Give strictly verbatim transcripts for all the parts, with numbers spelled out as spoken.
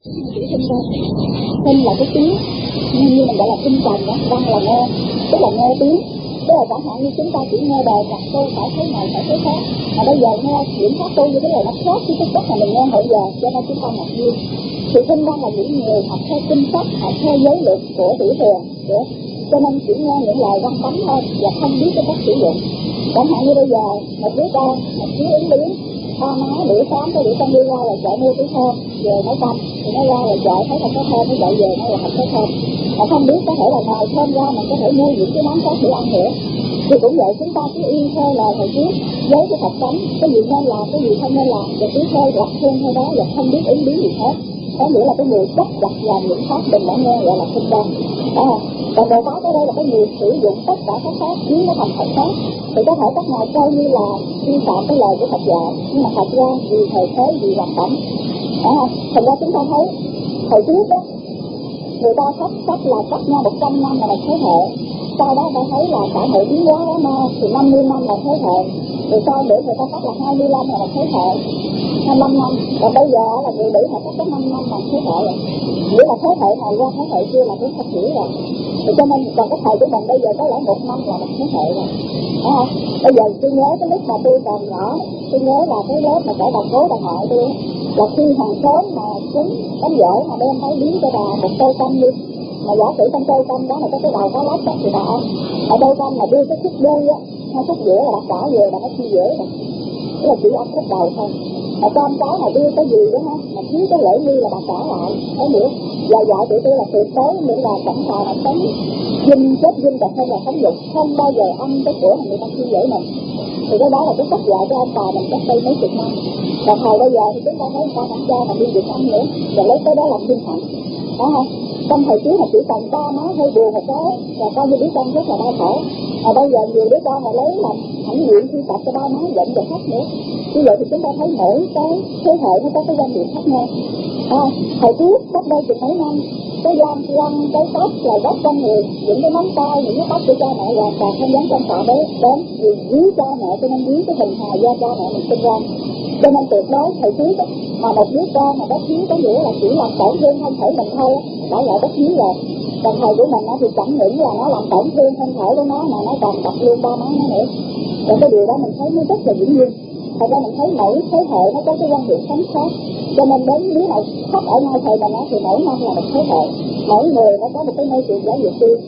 Chữ sinh ra, sinh là cái tiếng, như mình gọi là sinh trần đó, văn là nghe, tức là nghe tiếng. Tức là chẳng hạn như chúng ta chỉ nghe đời nhạc tôi phải thế này phải thế khác, mà bây giờ nghe những pháp tu như thế này nó khác với cái cách mà mình nghe hồi giờ, cho nên chúng ta ngạc nhiên. Thì sinh ra là những người học theo kinh sách, học theo giới luật của tiểu thừa, cho nên chỉ nghe những lời văn tánh thôi và không biết cái cách sử dụng. Chẳng hạn như bây giờ một đứa con, một đứa ứng biến, ba má bữa sáng cái bữa con đi ra là chợ mua cái thơm về nấu canh, thì nó ra là chợ thấy là có thơm, nó chạy về nó là không có thơm. Mà không biết có thể là ngoài thơm ra mình có thể mua những cái món khác để ăn nữa. Thì cũng vậy, chúng ta cứ yên theo lời hồi trước với cái Phật tánh, cái gì nên làm, cái gì không nên làm, và cứ theo lập khuôn theo đó và không biết ứng biến gì hết. Có nghĩa là cái người chấp đặt làm những pháp mình đã nghe gọi là sinh ra. À, còn Bồ Tát ở đây là cái người sử dụng tất cả các pháp biến nó thành Phật pháp. Thì có thể các ngài coi như là vi phạm cái lời của Phật dạy, nhưng mà thật ra vì thời thế, vì hoàn cảnh. À, thành ra chúng ta thấy hồi trước đó người ta sắp sắp là cách nhau một trăm năm là một thế hệ, sau đó ta thấy là xã hội biến hóa đó mà thì năm mươi năm là thế hệ, rồi sau nữa người ta sắp là hai mươi lăm là một thế hệ, hai mươi lăm năm, và bây giờ là người Mỹ họ có năm năm là thế hệ rồi, nghĩa là thế hệ này qua thế hệ kia là cũng thật hiểu rồi. Thì cho nên còn cái thời của mình bây giờ có lẽ một năm là một thế hệ rồi. À, bây giờ tôi nhớ cái lúc mà tôi còn nhỏ, tôi nhớ là cái lớp mà cả bà cố bà ngoại tôi là khi hàng xóm mà chúng tấm dở mà đem tới biến cho bà một tô canh đi, mà giả sử trong tô canh đó là có cái đầu có lát thì bà ăn, ở tô canh mà đưa cái khúc đuôi á, hai khúc giữa là bà xả về bà nó chi dễ rồi, tức là chỉ ăn khúc đầu thôi. Mà con cái mà đưa cái gì đó ha, mà thiếu cái lễ nghi là bà xả lại, thấy hiểu? Và dạy tụi tôi là tuyệt đối nữa là sẵn sàng là sống dinh chết dinh đẹp hơn là sống dục, không bao giờ ăn cái của người ta chia dễ mình. Thì cái đó là cái cách dạy cho ông bà mình cách đây mấy chục năm. Và thời bây giờ thì chúng ta thấy người ta không cho mà đi được ăn nữa, và lấy cái đó làm thiên hạnh, đó không? Trong thời trước là chỉ cần ba má hơi buồn một cái và coi như đứa con rất là đau khổ. Mà bây giờ nhiều đứa con mà lấy làm hãnh diện khi tập cho ba má giận và khóc nữa. Như vậy thì chúng ta thấy mỗi cái thế hệ nó có cái quan điểm khác nhau. À, thời trước cách đây chục mấy năm cái giam lăn cái tóc là gốc con người, những cái móng tay, những cái tóc của cha mẹ hoàn toàn không dám trong tạ đấy đến vì dưới cha mẹ, cho nên dưới cái hình hài do cha mẹ mình sinh ra. Cho nên tuyệt đối thời trước mà một đứa con mà bất hiếu có nghĩa là chỉ làm tổn thương thân thể mình thôi, đã gọi bất hiếu rồi. Còn thời của mình thì chẳng những là nó làm tổn thương thân thể của nó mà nó còn đập luôn ba má nó nữa. Và cái điều đó mình thấy nó rất là dĩ nhiên. Thật ra mình thấy mỗi thế hệ nó có cái quan điểm sống khác, cho nên đến nếu mà khóc ở ngay thời mình thì mỗi năm là một thế hệ, mỗi người nó có một cái môi trường giáo dục riêng.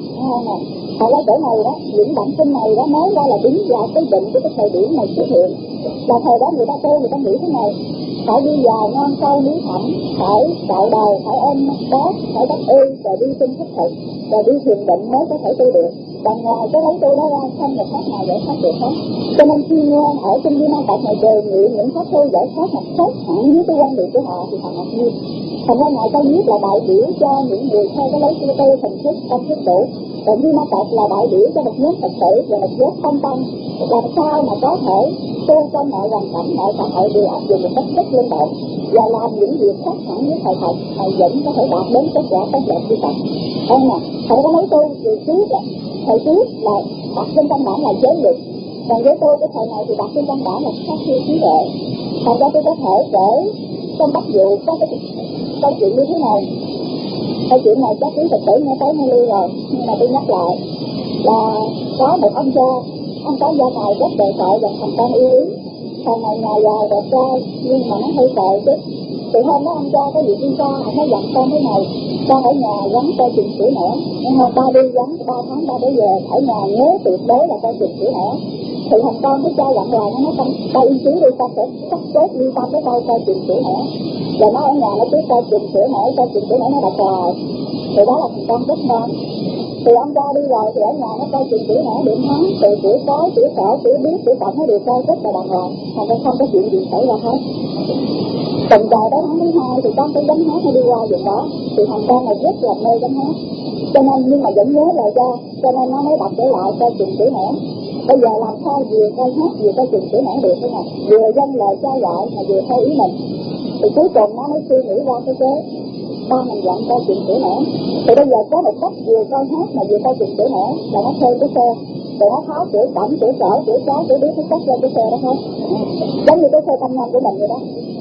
Thật ra chỗ này đó, những bản tin này đó nói ra là đúng vào cái định của cái thời điểm này xuất hiện. Là thời đó người ta tu, người ta nghĩ thế này, phải đi vào ngon sâu núi thẳm, phải đạo đời, phải ôm bát, phải đắp y, rồi đi sinh thức thực, rồi đi thiền định mới có thể tu được. Còn ngoài cái lấy tu đó ra không một pháp nào giải thoát được hết. Cho nên khi nghe ở trong Di Ma Cật này đề nghị những pháp tu giải thoát một khác hẳn với cái quan điểm của họ thì họ ngạc nhiên. Thành ra ngài ta viết là đại biểu cho những người theo cái lấy tu tu thành thức tâm thức đủ. Còn Di Ma Cật là đại biểu cho một nhóm Phật tử và một nhóm không tâm, làm sao mà có thể tu trong mọi hoàn cảnh, mọi xã hội đều áp dụng một cách rất linh động và làm những việc khác hẳn với thời thật mà vẫn có thể đạt đến kết quả tốt đẹp như vậy. Không nè, thầy có lấy tu từ trước á, thời trước là đặt trên văn bản là giới luật, còn với tôi cái thời này thì đặt trên văn bản là sát siêu trí tuệ. Thành ra tôi có thể kể trong Bắc Dụ có cái câu chuyện như thế này. Câu chuyện này chắc quý Phật tử nghe tới nghe lưu rồi, nhưng mà tôi nhắc lại là có một ông cha, ông có gia tài rất bề tội và thành con yêu yến. Thằng này nhà giàu đẹp trai nhưng mà nó hơi tội chứ. Từ hôm đó ông cha có việc đi xa, nó dặn con thế này, con ở nhà gắn coi chừng sữa nẻ, nhưng mà ba đi gắn ba tháng ba để về, ở nhà nhớ tuyệt đối là coi chừng sữa nẻ. Thì thằng con cái cha dặn hoài nó nói con ta yên chí đi, con sẽ sắp xếp đi tâm với coi coi chừng sữa nẻ. Và nó ở nhà nó cứ coi chừng sữa nẻ, coi chừng sữa nẻ nó đọc hoài. Thì đó là thằng con rất ngoan. Thì ông cha đi rồi thì ở nhà nó coi chừng sữa nẻ điểm hắn, từ tuổi tối, tuổi sợ, tuổi biết, tuổi cộng nó đều coi rất là đàng hoàng. Thành ra không có chuyện gì xảy ra hết. Tuần trời đó tháng thứ hai thì con cái đánh hát nó đi qua vùng đó, thì thằng con này rất là mê đánh hát, cho nên nhưng mà vẫn nhớ lời cha, cho nên nó mới đọc trở lại coi chừng sữa nẻ. Bây giờ làm sao vừa coi hát vừa coi chừng sữa nẻ được thế nào, vừa dâng lời cha dạy mà vừa theo ý mình. Thì cuối cùng nó mới suy nghĩ ra cái kế ba mình dặn coi chừng sữa nẻ. Thì bây giờ có một cách vừa coi hát mà vừa coi chừng sữa nẻ là nó thuê cái xe, rồi nó tháo cửa cổng, cửa chở, cửa chó, cửa biết cái cách lên cái xe đó thôi, giống như cái xe công nhân của mình vậy đó.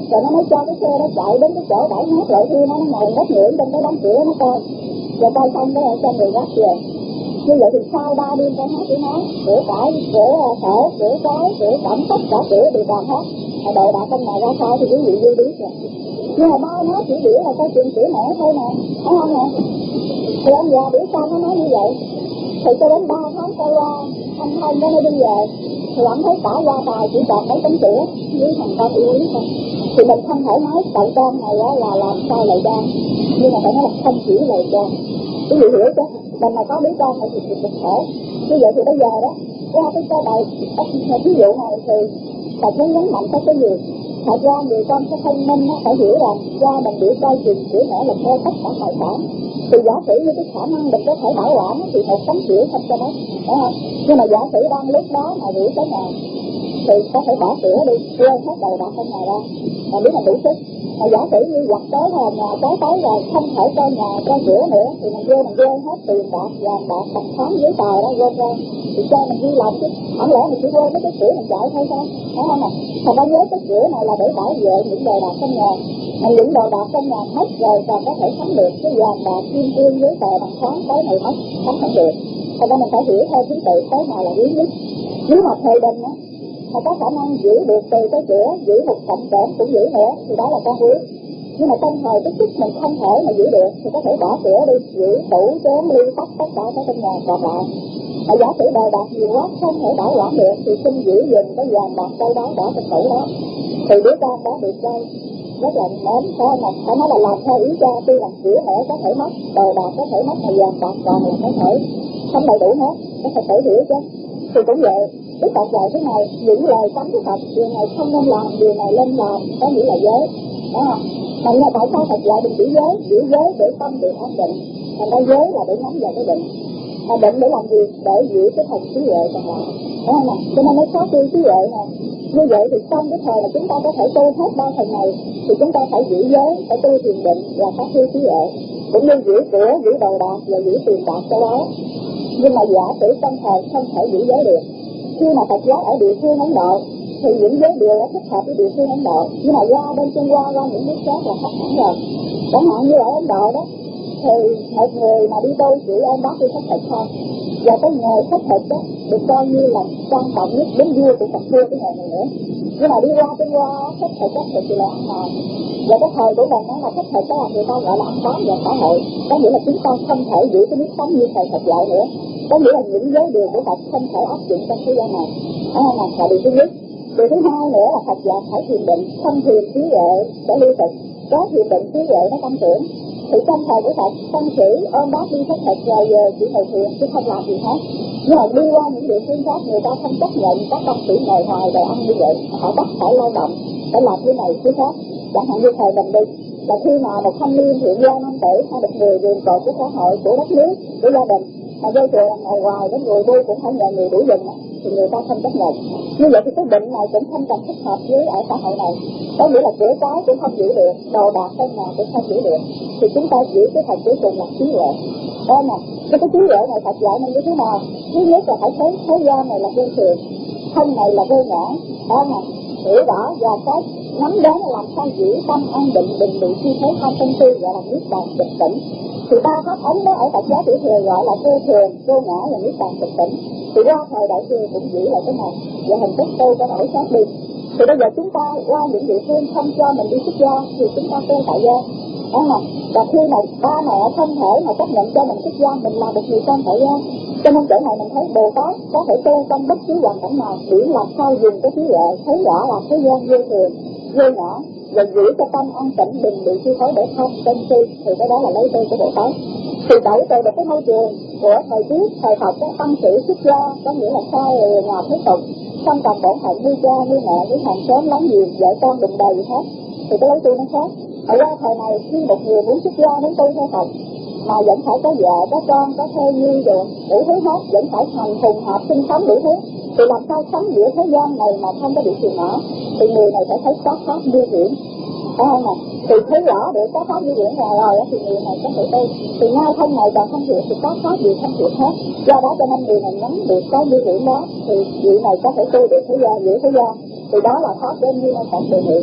rồi nó mới cho cái xe đó chạy đến cái chỗ bãi hát lại kia, nó nó ngồi ngất nghỉ trên cái đống cửa nó coi, rồi coi xong cái cho người gác về. Như vậy thì sau ba đêm con hát với nó, rửa cải, rửa phở, rửa cái, rửa cảm tất cả rửa đều toàn hết. Mà đồ đạc trong này ra sao thì quý vị vui biết rồi. Nhưng mà ba nó chỉ biểu là câu chuyện sửa mẻ thôi mà, phải không nè? Thì ông già biểu sao nó nói như vậy? Thì cho đến ba tháng sau qua, anh Thanh nó mới đi về, thì ông thấy cả gia tài chỉ còn mấy tấm sữa với thằng con yêu quý thôi. Thì mình không thể nói cậu con này là làm sao lời đan, nhưng mà phải nói là không chỉ lời đan. Quý vị hiểu chứ? Mình mà có đứa con này thì cực cực khổ. Như vậy thì bây giờ đó, qua cái câu bài ví dụ này thì phải muốn nhấn mạnh tới cái gì? Thật ra người con sẽ thông minh phải hiểu rằng do mình bị coi chừng sữa mẹ là theo tất cả tài sản. Thì giả sử như cái khả năng mình có thể bảo quản thì một tấm sữa không cho nó, phải không? Nhưng mà giả sử đang lúc đó mà gửi tới nhà thì có thể bỏ sữa đi, quên hết đầu đạc trong nhà ra, mà biết là đủ sức. Mà giả sử như quặt tới là nhà có tới rồi không thể cho nhà cho sữa nữa thì mình vô mình quên hết tiền bạc, vàng bạc, bạc khoáng giấy tờ đó quên ra thì cho mình ghi lòng chứ. Không lẽ mình chỉ quên mấy cái sữa mình chạy thôi sao? Phải không ạ? Thành ra nhớ cái sữa này là để bảo vệ những đồ đạc trong nhà. Mà những đồ đạc trong nhà mất rồi còn có thể thắng được cái vàng bạc, kim cương, giấy tờ, bạc khoáng tới này mất thắng không được. Thành ra mình phải hiểu theo thứ tự cái nào là quý nhất. Nếu mà thời đình á mà có khả năng giữ được từ cái sữa, giữ một cạnh kẽm cũng giữ nữa thì đó là con quý. Nhưng mà trong thời cái sức mình không thể mà giữ được thì có thể bỏ sữa đi, giữ tủ, chén, ly, tách tất cả các trong nhà còn lại. Mà giả sử đồ đạc nhiều quá không thể bảo quản được thì xin giữ dùm cái vàng bạc đâu đó bỏ trong tủ đó. Thì đứa con đó được đây rất là mến, thôi mà phải nói là làm theo ý cha. Tuy là sữa mẹ có thể mất, đồ đạc có thể mất, mà vàng bạc còn là có thể không đầy đủ hết, có thể phải hiểu chứ. Thì cũng vậy, Đức Phật dạy thế này, những lời cấm của Phật, điều này không nên làm, điều này lên làm, có nghĩa là giới, đúng không? Mà nhưng mà tại sao Phật dạy mình giữ giới? Giữ giới để tâm được an định, thành ra giới là để nhắm vào cái định. Mà định để làm gì? Để giữ cái thần trí huệ còn lại, đúng không nào? Cho nên mới có tu trí huệ này. Như vậy thì trong cái thời mà chúng ta có thể tu hết ba phần này thì chúng ta phải giữ giới, phải tu thiền định và phát huy trí huệ, cũng như giữ cửa, giữ đồ đạc và giữ tiền bạc cho đó. Nhưng mà giả sử trong thời không thể giữ giới được, khi mà Phật giáo ở địa phương Ấn Độ thì những giới điều nó thích hợp với địa phương Ấn Độ, nhưng mà ra bên Trung Hoa, ra những nước khác là khác hẳn rồi. Chẳng hạn như ở Ấn Độ đó thì một người mà đi tu chỉ em bác đi khất thực thôi, và cái nghề khất thực đó được coi như là quan trọng nhất, đến vua của Phật vua cái nghề này nữa. Nhưng mà đi qua Trung Hoa khất thực đó thì là ăn mòn. Và cái thời của mình đó là khất thực đó là người ta gọi là ăn bám vào xã hội, có nghĩa là chúng ta không thể giữ cái nếp sống như thời Phật dạy nữa. Có nghĩa là những giới điều của Phật không thể áp dụng trong thế gian này. Đó là điều thứ nhất. Điều thứ hai nữa là Phật dạy phải thiền định, không thiền trí huệ để lưu thực, có thiền định trí huệ nó tăng trưởng. Thì trong thời của Phật, tăng sĩ ôm bác đi khất thực rồi về chỉ ngồi thiền chứ không làm gì hết. Nhưng mà đi qua những địa phương khác người ta không chấp nhận các tăng sĩ ngồi ngoài để ăn như vậy, họ bắt phải lao động, phải làm cái này cái khác. Chẳng hạn như thời mình đi, là khi mà một thanh niên hiện gia năm tuổi hay được người gồm cột của xã hội, của đất nước, của gia đình mà vô chùa ngồi hoài đến người vui cũng phải nhờ người đuổi giùm thì người ta không chấp nhận. Như vậy thì cái định này cũng không cần thích hợp với ở xã hội này. Có nghĩa là cửa cái cũng không giữ được, đồ đạc trong nhà cũng không giữ được, thì chúng ta giữ cái phần cuối cùng là trí huệ. Đó nè, cái cái trí huệ này Phật dạy mình như thế nào? Thứ nhất là phải thấy thế gian này là vô thường, thân này là vô ngã. Đó nè, hiểu rõ và cái nắm đến là làm sao giữ tâm an định, định bị chi phối không tâm tư, gọi là niết bàn tịch tỉnh. Thì ba pháp ấn đó ở Phật giáo tiểu thừa gọi là vô thường, vô ngã và niết bàn tịch tỉnh. Thì qua thời đại thừa cũng giữ lại cái này và hình thức tu có đổi khác đi. Thì bây giờ chúng ta qua những địa phương không cho mình đi xuất gia thì chúng ta tu tại gia. Đó là và khi mà ba mẹ không thể mà chấp nhận cho mình xuất gia, mình là một người con tại gia. Cho nên chỗ này mình thấy Bồ Tát có thể tu trong bất cứ hoàn cảnh nào, miễn là sao dùng cái trí huệ thấy rõ là thế gian vô thường, vô ngã, và giữ cho tâm an tĩnh, đừng bị chi phối để không tâm si, thì cái đó là lấy tu của Bồ Tát. Thì đổi từ được cái môi trường của thời trước, thời Phật đó, tăng sĩ xuất gia có nghĩa là sao nhà thế tục, không cần bổn phận như cha như mẹ với hàng xóm láng giềng vợ con đùm đầy gì hết, thì cái lấy tu nó khác. Ở ra thời này khi một người muốn xuất gia đến tu theo Phật mà vẫn phải có vợ, có con, có thê nhi rồi đủ thứ hết, vẫn phải thành hùng hợp sinh sống đủ thứ, thì làm sao sống giữa thế gian này mà không có bị phiền não? Thì người này phải thấy có pháp như hiển, phải không nào? Thì thấy rõ để có pháp như hiển rồi rồi thì người này có thể tu. Thì ngay thân này còn không hiểu thì có pháp gì không hiểu hết. Do đó cho nên người này nắm được có như hiển đó thì vị này có thể tu được thế gian, giữ thế gian. Thì đó là pháp đến như Phật đề nghị.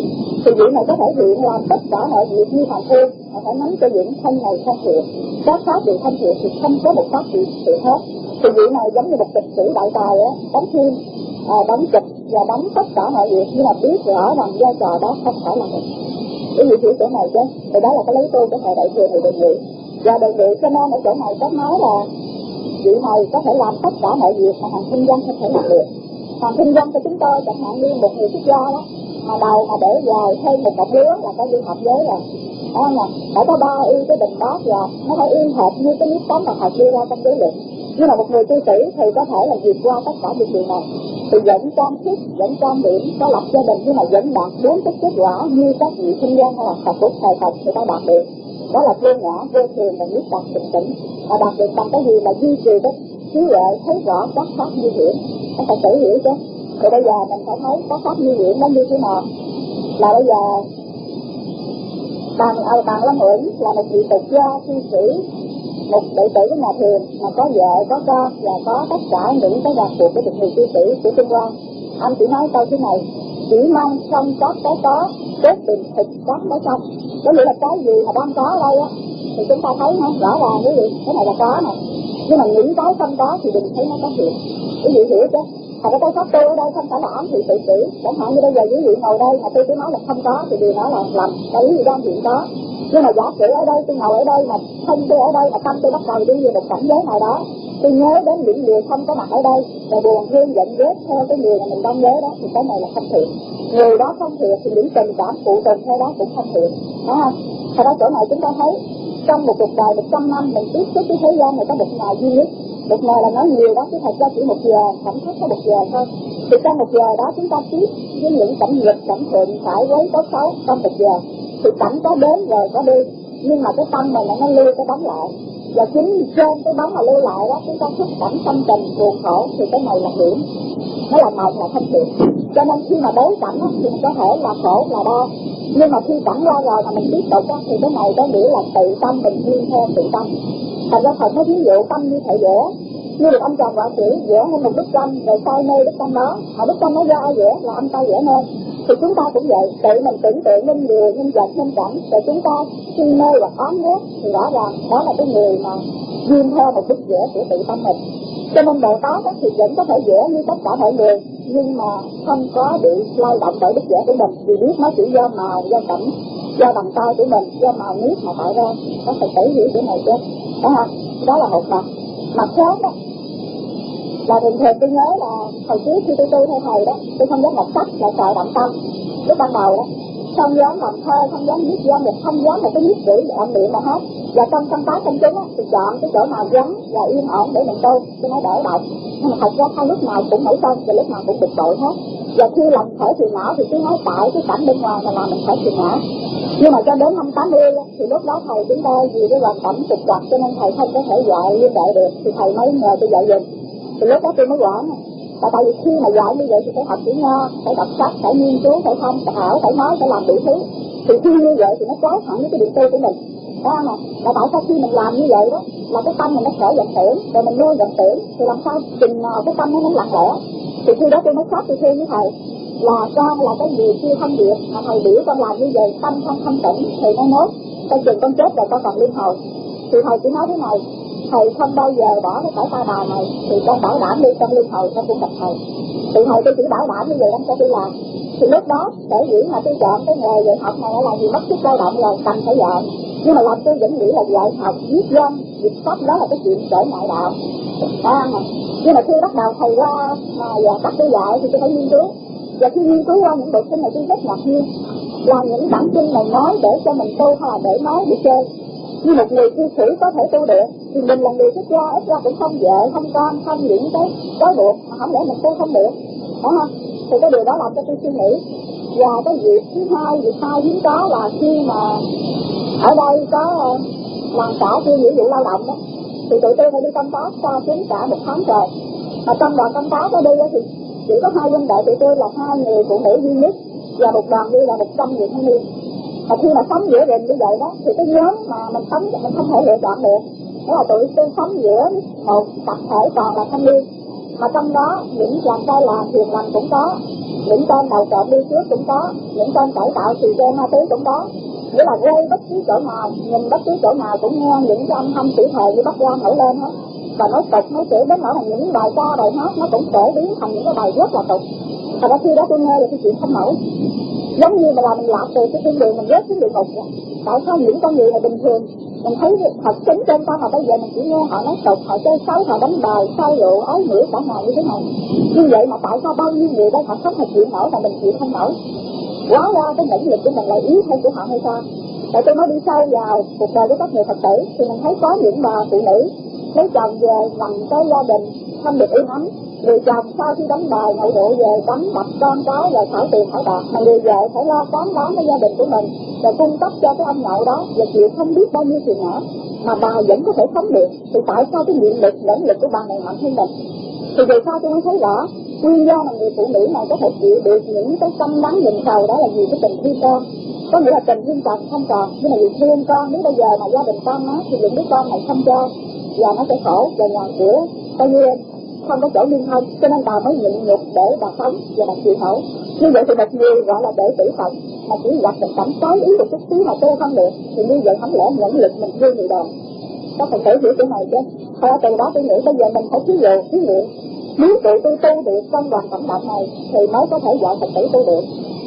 Thì vị này có thể hiện làm tất cả mọi việc như phàm phu, mà phải nắm cho những thân này thân thiện, các pháp đều thân thiện thì không có một pháp gì sự hết. Thì vị này giống như một kịch sĩ đại tài á, đóng phim, à, đóng kịch và đóng tất cả mọi việc, nhưng mà biết rõ rằng vai trò đó không phải là mình. Cái vị hiểu chỗ này chứ, thì đó là cái lấy tôi của thầy đại thừa thầy đề nghị. Và đề nghị cho nên ở chỗ này có nói là vị này có thể làm tất cả mọi việc mà hàng kinh doanh không thể làm được. Hàng kinh doanh cho chúng tôi chẳng hạn như một người xuất gia đó, mà đầu mà để dài thêm một cặp búa là có đi học giới rồi, đó nè, phải có ba y cái bình bát và nó phải yên hệt như cái nước tắm mà Phật đưa ra trong giới luật. Nhưng mà một người cư sĩ thì có thể là vượt qua tất cả những điều này, thì vẫn trang sức, vẫn trang điểm, có lập gia đình nhưng mà vẫn đạt bốn cái kết quả như các vị kinh doanh hay là Phật của thầy Phật người ta đạt được. Đó là vô ngã, vô thường và niết bàn bình tĩnh. Và đạt được bằng cái gì là duy trì cái trí huệ thấy rõ các pháp như hiển. Các Phật tử hiểu chứ? Thì bây giờ mình phải thấy các pháp như hiển nó như thế nào. Là bây giờ Bàn à, Bàn Lâm Uyển là một vị tục gia cư sĩ, một đệ tử của nhà Thiền mà có vợ, có con và có tất cả những cái đặc cuộc của một người cư sĩ của Trung Hoa. Anh chỉ nói câu thế này: chỉ mang không các cái có, cốt định thực các cái không. Có nghĩa là cái gì mà đang có ở đây á thì chúng ta thấy nó rõ ràng cái gì, cái này là có này. Nhưng mà những cái không có thì đừng thấy nó có thiệt. Quý vị hiểu chứ? Thật ra cái pháp tu ở đây không phải là ám thị tự tử. Chẳng hạn như bây giờ quý vị ngồi đây mà tôi cứ nói là không có thì điều đó là lầm, cái lý đang hiện có. Nhưng mà giả sử ở đây tôi ngồi ở đây mà thân tôi ở đây mà tâm tôi bắt đầu đi về một cảnh giới nào đó, tôi nhớ đến những người không có mặt ở đây và buồn thương giận ghét theo cái người mà mình đang nhớ đó, thì cái này là không thiện. Người đó không thiện thì những tình cảm phụ tình theo đó cũng không thiện, đúng không? Thật ra chỗ này chúng ta thấy trong một cuộc đời một trăm năm mình tiếp xúc với thế gian này có một ngày duy nhất. Một ngày là nói nhiều đó, chứ thật ra chỉ một giờ, cảm thức có một giờ thôi. Thì trong một giờ đó chúng ta tiếp với những cảnh nghiệp, cảnh thuận, phải với tốt xấu trong một giờ. Thì cảnh có đến rồi có đi, nhưng mà cái tâm mình nó lưu cái bóng lại. Và chính trên cái bóng mà lưu lại đó, chúng ta thức cảnh tâm tình buồn khổ thì cái này là hiểm. Nó là mệt là không thiện. Cho nên khi mà đối cảnh đó, thì mình có thể là khổ, là đau. Nhưng mà khi cảnh qua rồi mà mình tiếp tục đó, thì cái này có nghĩa là tự tâm bình yên theo tự tâm. Thành ra Phật nói ví dụ tâm như thể vẽ, như được ông chồng họa sĩ vẽ nên một bức tranh rồi say mê bức tranh đó, mà bức tranh nó do ai vẽ là anh ta vẽ nên. Thì chúng ta cũng vậy, tự mình tưởng tượng nên người, nên vật, nên cảnh, rồi chúng ta si mê hoặc oán ghét thì rõ ràng đó là cái người mà duyên theo một bức vẽ của tự tâm mình. Cho nên Bồ Tát thì vẫn có thể vẽ như tất cả mọi người, nhưng mà không có bị lay động bởi bức vẽ của mình, vì biết nó chỉ do màu, do cảnh, do bàn tay của mình, do màu nước mà tạo ra. Có thể thấy hiểu cái này chứ? Đó ha, đó là một mặt. Mặt khác đó là thường thường tôi nhớ là hồi trước khi tôi tu theo thầy đó, tôi không dám đọc sách là sợ động tâm. Lúc ban đầu đó, không dám làm thơ, không dám viết văn, không dám một cái viết chữ đoạn miệng mà hết. Và trong công tác công chúng á, thì chọn cái chỗ nào vắng và yên ổn để mình tu, cho nó đỡ động. Nhưng mà thật ra hai lúc nào cũng nổi sân và lúc nào cũng bực bội hết. Và khi lòng khởi phiền não thì cứ nói tại cái cảnh bên ngoài mà làm mình khởi phiền não. Nhưng mà cho đến năm tám mươi thì lúc đó thầy chúng tôi vì cái hoàn cảnh trục trặc cho nên thầy không có thể dạy liên đệ được, thì thầy mới nhờ tôi dạy dùm. Thì lúc đó tôi mới quản. Và tại vì khi mà dạy như vậy thì phải học chữ Nho, phải đọc sách, phải nghiên cứu, phải tham khảo, phải nói, phải làm đủ thứ. Thì khi như vậy thì nó trái hẳn với cái định tư của mình. Đó mà, và tại sao khi mình làm như vậy đó là cái tâm mình nó khởi vọng tưởng, rồi mình nuôi vọng tưởng, thì làm sao chừng nào cái tâm nó nó lặng lẽ. Thì khi đó tôi mới khóc tôi thương với thầy là con là cái gì chưa thông điệp mà thầy biểu con làm như vậy, tâm không thanh tịnh thì nó nốt coi chừng con chết rồi con còn liên hồi. Thì thầy chỉ nói thế này: thầy không bao giờ bỏ cái cõi ta bà này, thì con bảo đảm đi trong liên hồi con cũng gặp thầy. Thì thầy tôi chỉ bảo đảm như vậy lắm cho tôi làm. Thì lúc đó sở dĩ mà tôi chọn cái nghề dạy học này là vì mất sức lao động rồi cần phải dọn. Nhưng mà làm tôi vẫn nghĩ là dạy học, viết văn, viết sách đó là cái chuyện trở ngại đạo. Đó mà. Nhưng mà khi bắt đầu thầy ra mà giờ bắt tôi dạy thì tôi phải nghiên cứu. Và khi nghiên cứu qua những bộ kinh này tôi rất ngạc nhiên là những bản kinh này nói để cho mình tu hay là để nói để chơi. Như một người cư sĩ có thể tu được thì mình là người xuất gia ít ra cũng không vợ, không con, không những cái trói buộc mà không lẽ mình tu không được, phải không? Thì cái điều đó làm cho tôi suy nghĩ. Và cái việc thứ hai, việc hai hiếm có là khi mà ở đây có uh, làng xã chuyên nghĩa vụ lao động đó, thì tụi tôi phải đi công tác xa chính cả một tháng trời. Mà trong đoàn công tác ở đây thì chỉ có hai huynh đệ tụi tôi là hai người phụ nữ duy nhất, và một đoàn đi là một trăm người thanh niên. Và khi mà sống giữa rừng như vậy đó thì cái nhóm mà mình sống mình không thể lựa chọn được. Đó là tụi tôi sống giữa một tập thể toàn là thanh niên, mà trong đó những chàng trai làm thiền lành cũng có, những tên đầu trộm đi trước cũng có, những tên cải tạo xì ke ma túy cũng có. Nghĩa là quay bất cứ chỗ nào, nhìn bất cứ chỗ nào cũng nghe những cái âm thanh sĩ thời như bắt ra nổi lên hết. Và nói tục, nói chửi đến nỗi là những bài ca, bài hát nó cũng phổ biến thành những cái bài rất là tục. Thật ra khi đó tôi nghe được cái chuyện không nổi. Giống như mà là mình lạc từ cái thiên đường mình rớt xuống địa ngục vậy. Tại sao những con người này bình thường mình thấy thật chính trên con mà bây giờ mình chỉ nghe họ nói tục, họ chơi xấu, họ đánh bài, say rượu, ái ngữ cả ngày như thế này. Như vậy mà tại sao bao nhiêu người đây họ không thể chịu nổi mà mình chịu không nổi? Quá ra cái nhẫn lực của mình lại yếu hơn của họ hay sao? Tại tôi nói đi sâu vào cuộc đời của các người Phật tử thì mình thấy có những bà phụ nữ lấy chồng về nằm cái gia đình không được yên ấm, người chồng sau khi đánh bài nhậu rượu về đánh đập con cái rồi thảo tiền thảo bạc, mà người vợ phải lo cám đón với gia đình của mình rồi cung cấp cho cái ông nhậu đó và chịu không biết bao nhiêu tiền nữa mà bà vẫn có thể sống được. Thì tại sao cái nguyện lực nhẫn lực của bà này mạnh hơn mình? Thì vì sao tôi mới thấy rõ nguyên do mà người phụ nữ này có thể chịu được những cái căm đắng giận sầu đó là vì cái tình thương con. Có nghĩa là tình thương chồng không còn, nhưng mà vì thương con, nếu bây giờ mà gia đình con nó thì những đứa con này không cho và nó sẽ khổ và nhà cửa coi như không có chỗ liên thông, cho nên bà mới nhịn nhục để bà sống và bà chịu khổ. Như vậy thì một người gọi là đệ tử Phật mà chỉ gặp một cảnh trái ý một chút xíu mà tu không được thì như vậy không lẽ nhẫn lực mình thương người đời. Có phần thể hiểu cái này chứ. Thôi từ đó tôi nghĩ bây giờ mình phải thí dụ, thí nghiệm nếu tụi tôi tu được trong đoàn cảnh động này thì mới có thể gọi Phật tử tu được.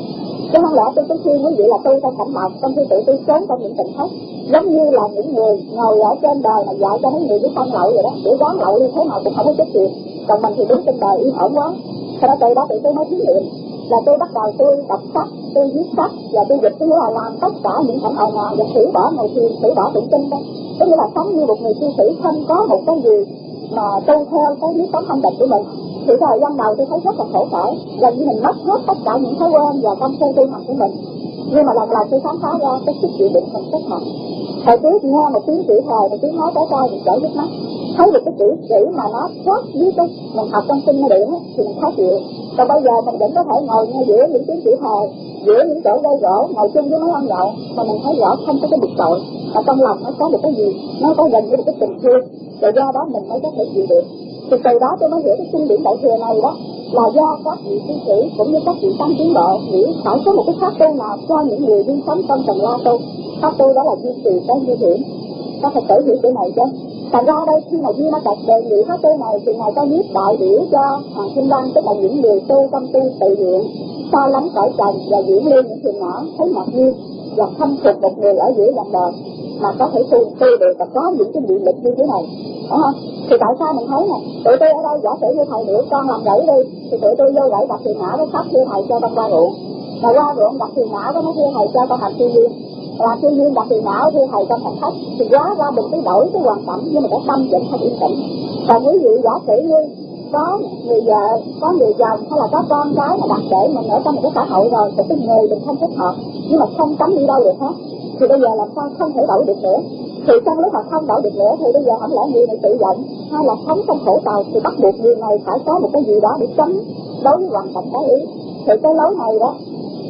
Chứ không lẽ tôi cứ khuyên quý vị là tu trong cảnh động, trong khi tụi tôi trốn trong những tỉnh thất, giống như là những người ngồi ở trên đời mà dạy cho mấy người với con lậu vậy đó, để đoán lậu như thế nào cũng không có chết chuyện, còn mình thì đứng trên đời yên ổn quá. Thế đó từ đó tụi tôi mới thí nghiệm là tôi bắt đầu tôi đọc sách, tôi viết sách và tôi dịch, tôi là làm tất cả những cảnh ồn ào và thử bỏ ngồi thiền, thử bỏ tụng kinh đó. Tức nghĩa là sống như một người cư sĩ không có một cái gì mà tu theo cái lý sống thanh tịnh của mình. Thì thời gian đầu tôi thấy rất là khổ sở, gần như mình mất hết tất cả những thói quen và công phu tu hành của mình. Nhưng mà lần lần tôi khám phá ra cái sức chịu đựng mình rất mạnh. Hồi trước nghe một tiếng chữ thời, một tiếng nói tới coi mình chảy nước mắt, thấy được cái chữ chữ mà nó khác với cái mình học trong kinh nó điện thì mình khó chịu. Còn bây giờ mình vẫn có thể ngồi nghe giữa những tiếng chữ thời, giữa những chỗ gây gỗ, ngồi chung với mấy ông nhậu mà mình thấy rõ không có cái bực bội, mà trong lòng nó có một cái gì, nó có gần như một cái tình thương, rồi do đó mình mới có thể chịu được. Thì từ đó tôi mới hiểu cái kinh điển Đại Thừa này đó là do các vị cư sĩ cũng như các vị tăng tiến độ nghĩ phải có một cái pháp tu nào cho những người đi sống trong tầng la tu. Pháp tu đó là duy trì cái nguy hiểm. Các Phật tử hiểu cái này chứ? Thành ra đây khi mà Di Ma Cật đề nghị pháp tu này thì ngài có viết đại biểu cho Hoàng Kim Lăng, tức là những người tu trong tu tự nguyện, xa lánh cõi trần và diễn lên những chuyện nhỏ thấy ngạc nhiên và khâm phục một người ở giữa dòng đời mà có thể tu tu được và có những cái nghị lực như thế này. Đúng không? Thì tại sao mình thấy nè, tụi tôi ở đây giả sử như thầy biểu con làm rẫy đi, thì tụi tôi vô rẫy đặt tiền não nó khắp thưa thầy cho con qua ruộng, mà qua ruộng đặt tiền não đó nó thưa thầy cho con làm chuyên viên, làm chuyên viên đặt tiền não thưa thầy trong thành thất, thì hóa ra mình cứ đổi cái hoàn cảnh nhưng mà cái tâm vẫn không yên tĩnh. Còn quý vị giả sử như có người vợ, có người chồng hay là có con cái mà đặt để mình ở trong một cái xã hội rồi thì cái nghề mình không thích hợp nhưng mà không cấm đi đâu được hết, thì bây giờ làm sao không thể đổi được nữa. Thì trong lúc mà không đổi được nữa thì bây giờ không lẽ người này tự giận hay là sống trong khổ tàu thì bắt buộc người này phải có một cái gì đó để tránh đối với hoàn cảnh trái ý. Thì cái lối này đó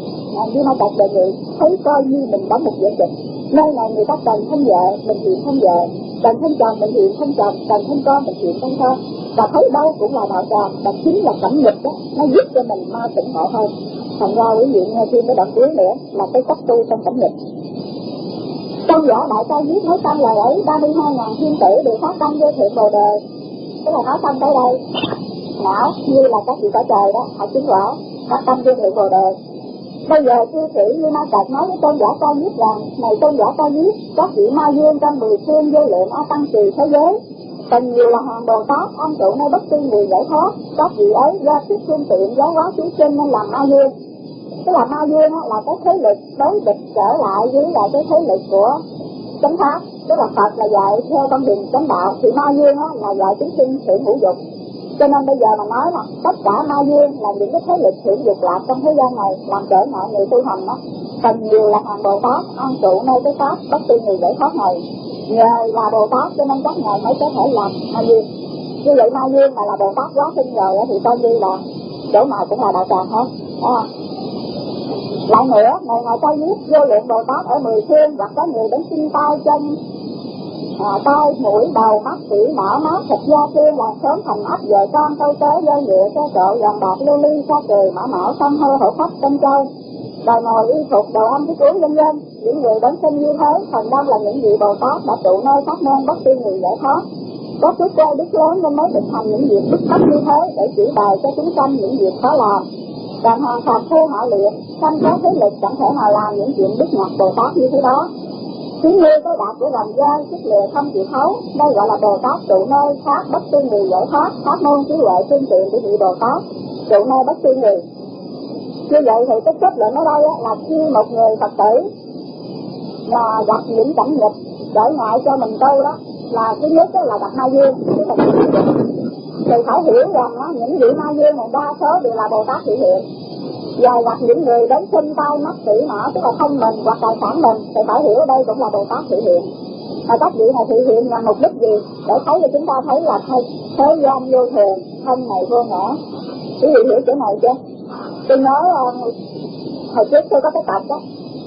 Di Ma Cật đề nghị thấy coi như mình đóng một vở kịch. Nơi này người ta cần thêm vợ mình hiện thêm vợ, cần thêm chồng mình hiện thêm chồng, cần thêm con mình hiện thêm con, và thấy đâu cũng là đạo tràng, và chính là cảnh nghịch đó nó giúp cho mình ma tỉnh ngộ hơn. Thành ra quý vị nghe thêm cái đoạn cuối nữa là cái cách tu trong cảnh nghịch. Trong vở Đại Ca Diếp nói xong lời ấy, ba mươi hai ngàn thiên tử đều phát tâm vô thượng Bồ Đề. Tức là nói xong tới đây, não như là các vị cõi trời đó, họ chứng quả phát tâm vô thượng Bồ Đề. Bây giờ cư sĩ Di Ma Cật nói với tôn giả Ca Diếp rằng, này tôn giả Ca Diếp, các vị ma dương trong mười phương vô lượng a tăng trì thế giới, phần nhiều là hàng Bồ Tát an trụ nơi bất tư người giải thoát, các vị ấy do sức phương tiện giáo hóa chúng sinh nên làm ma dương. Tức là ma dương là cái thế lực đối địch trở lại với là cái thế lực của chánh pháp. Tức là Phật là dạy theo con đường chánh đạo, thì ma dương là dạy chúng sinh hưởng ngũ dục. Cho nên bây giờ mà nói là tất cả ma dương là những cái thế lực hưởng dục lạc trong thế gian này làm trở ngại người tu hành đó. Phần nhiều là hàng Bồ Tát an trụ nơi cái pháp bất tư người giải thoát này. Nhờ là Bồ Tát cho nên các ngài mới có thể làm ma dương. Như vậy ma dương mà là Bồ Tát quá sinh rồi thì coi như là chỗ nào cũng là đạo tràng hết. À. Lại nữa, ngày ngày Ca Diếp vô lượng Bồ Tát ở mười phương hoặc có người đến xin tay chân à, tai mũi đầu mắt tủy não máu thịt da xương là sớm thành ấp vợ con câu tế dơ nhựa xe cộ vàng bạc lưu ly sa cười mã mão sông hô hộ khách tinh châu đòi ngồi y phục đồ ăn thức uống vân vân. Những người đến sinh như thế phần đông là những vị Bồ Tát đã trụ nơi pháp môn bất tư người giải thoát, có phước quay đức lớn nên mới thực hành những việc bức bách như thế để chỉ bày cho chúng sanh những việc khó làm. Đàn hàng phạt thu họ luyện sanh có thế lực chẳng thể nào làm những chuyện đức nhặt Bồ Tát như thế đó. Chính như cái đạt của rồng dơi sức lừa không chịu thấu, đây gọi là Bồ Tát trụ nơi pháp bất tư người giải thoát, pháp môn trí huệ phương tiện của vị Bồ Tát trụ nơi bất tư người. Như vậy thì cái kết luận ở đây là khi một người Phật tử mà gặp những cảnh nghịch trở ngại cho mình tu đó, là thứ nhất là gặp ma duyên, thì phải hiểu rằng đó, những vị ma duyên này đa số đều là Bồ Tát thị hiện. Và gặp những người đến sinh tai mắt tủy não tức là thân mình hoặc tài sản mình thì phải hiểu đây cũng là Bồ Tát thị hiện. Mà các vị này thị hiện nhằm mục đích gì? Để thấy cho chúng ta thấy là thế, thế gian vô thường, thân này vô ngã. Quý vị hiểu chỗ này chưa? Tôi nhớ uh, hồi trước tôi có cái tập đó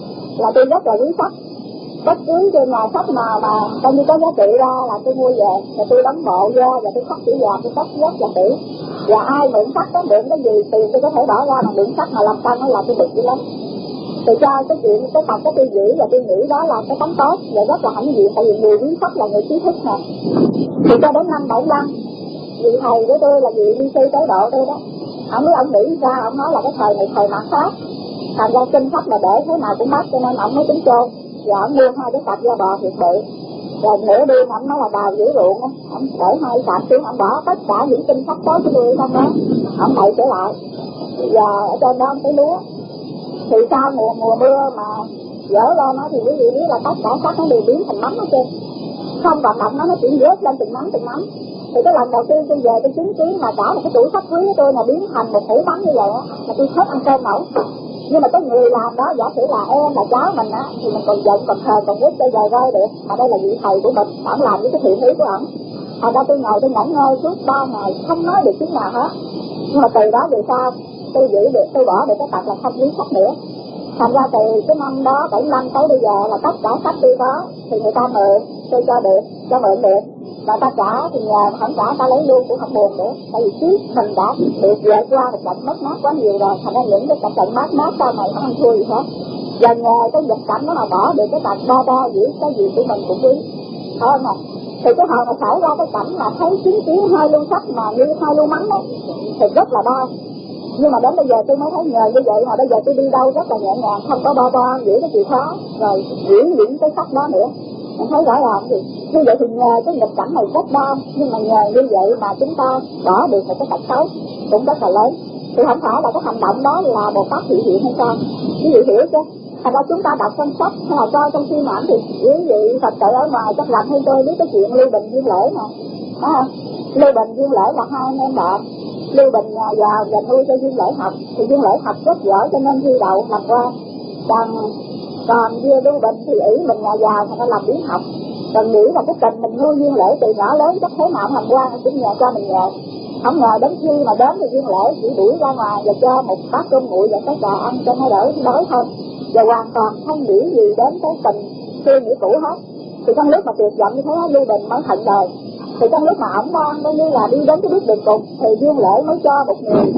là tôi rất là quý sách, bất cứ trên nhà sách nào mà coi như có giá trị ra là tôi mua về, và tôi đóng bộ vô và tôi khắc chữ vào, tôi khắc rất là kỹ. Và ai mượn sách đó, mượn cái gì tiền tôi có thể bỏ ra, mà mượn sách mà làm tăng nó là tôi bực dữ lắm. Thì cho cái chuyện cái tập cái tôi giữ và tôi nghĩ đó là cái tấm tốt và rất là hãnh diện, tại vì người quý sách là người trí thức mà. Thì cho đến năm bảy năm vị thầy của tôi là vị đi sư tới độ tôi đó, ông nói ông nghĩ ra, ông nói là cái thời này thời mạt Pháp, thành ra kinh sách là để thế nào cũng mất, cho nên ông mới tính chôn. Và ông mua hai cái cặp da bò thiệt bự, rồi nửa đêm ông nói là đào giữ ruộng, ông để hai cặp xuống, ông bỏ tất cả những kinh sách tối của tôi trong đó, ông bậy trở lại. Và ở trên đó ông thấy lúa, thì sau mùa mùa mưa mà dỡ lên nó thì quý vị biết là tất cả sách nó đều biến thành nấm hết trơn, không còn đậm nó nó chỉ rớt lên từng nấm từng nấm. Thì cái lần đầu tiên tôi về tôi chứng kiến mà cả một cái tủ sách quý của tôi mà biến thành một hũ bánh như vậy á, mà tôi hết ăn cơm nổi. Nhưng mà cái người làm đó giả sử là em là cháu mình á, thì mình còn giận còn thờ còn vứt cho dài rơi được, mà đây là vị thầy của mình, ổng làm với cái thiện ý của ổng. Thành ra tôi ngồi tôi ngẩn ngơ suốt ba ngày không nói được tiếng nào hết. Nhưng mà từ đó về sau tôi giữ được, tôi bỏ được cái tật là không viết sách nữa. Thành ra từ cái năm đó bảy năm tới bây giờ là tất cả sách tôi có thì người ta mượn tôi cho được, cho mượn được, và ta trả thì nhờ không trả ta lấy luôn cũng không buồn nữa, tại vì trước mình đã được vượt qua một trận mất mát quá nhiều rồi, thành ra những cái trận mát mát sau này không ăn thua gì hết. Và nhờ cái dịch cảnh đó mà bỏ được cái tật bo bo giữ cái gì của mình cũng quý, phải không ạ? Thì cái hồi mà xảy ra cái cảnh mà thấy chứng kiến hai lưu sách mà như hai lưu mắm đó thì rất là đau. Nhưng mà đến bây giờ tôi mới thấy nhờ như vậy mà bây giờ tôi đi đâu rất là nhẹ nhàng, không có bo bo giữ cái chìa khóa rồi giữ những cái sách đó nữa. Mình thấy rõ ràng gì? Như vậy thì nhờ cái nghịch cảnh này rất đau, nhưng mà nhờ như vậy mà chúng ta bỏ được một cái tật xấu cũng rất là lớn. Thì không phải là cái hành động đó là Bồ Tát thị hiện hay sao? Quý vị hiểu chứ? Thành ra chúng ta đọc trong sách hay là coi trong phim ảnh thì quý vị Phật tử ở ngoài chắc làm hơn tôi biết cái chuyện Lưu Bình Duyên Lễ mà. À, Lưu Bình Duyên Lễ là hai anh em bạn. Lưu Bình nhà giàu và nuôi cho Duyên Lễ học, thì Duyên Lễ học rất giỏi cho nên thi đậu làm quan. Còn còn Duyên Lưu Bình thì ý mình nhà giàu thì nó làm biến học. Còn nghĩ là cái tình mình nuôi Duyên Lễ từ nhỏ lớn chắc thế nào làm quan cũng nhờ cho mình nhờ. Không ngờ đến khi mà đến thì Duyên Lễ chỉ đuổi ra ngoài và cho một bát cơm nguội và cái trà ăn cho nó đỡ đói thôi, và hoàn toàn không nghĩ gì đến cái tình xưa nghĩa cũ hết. Thì trong lúc mà tuyệt vọng như thế Lưu Bình mới hận đời. Thì trong lúc mà ổng đang coi như là đi đến cái bước đường cùng thì Duyên Lễ mới cho một người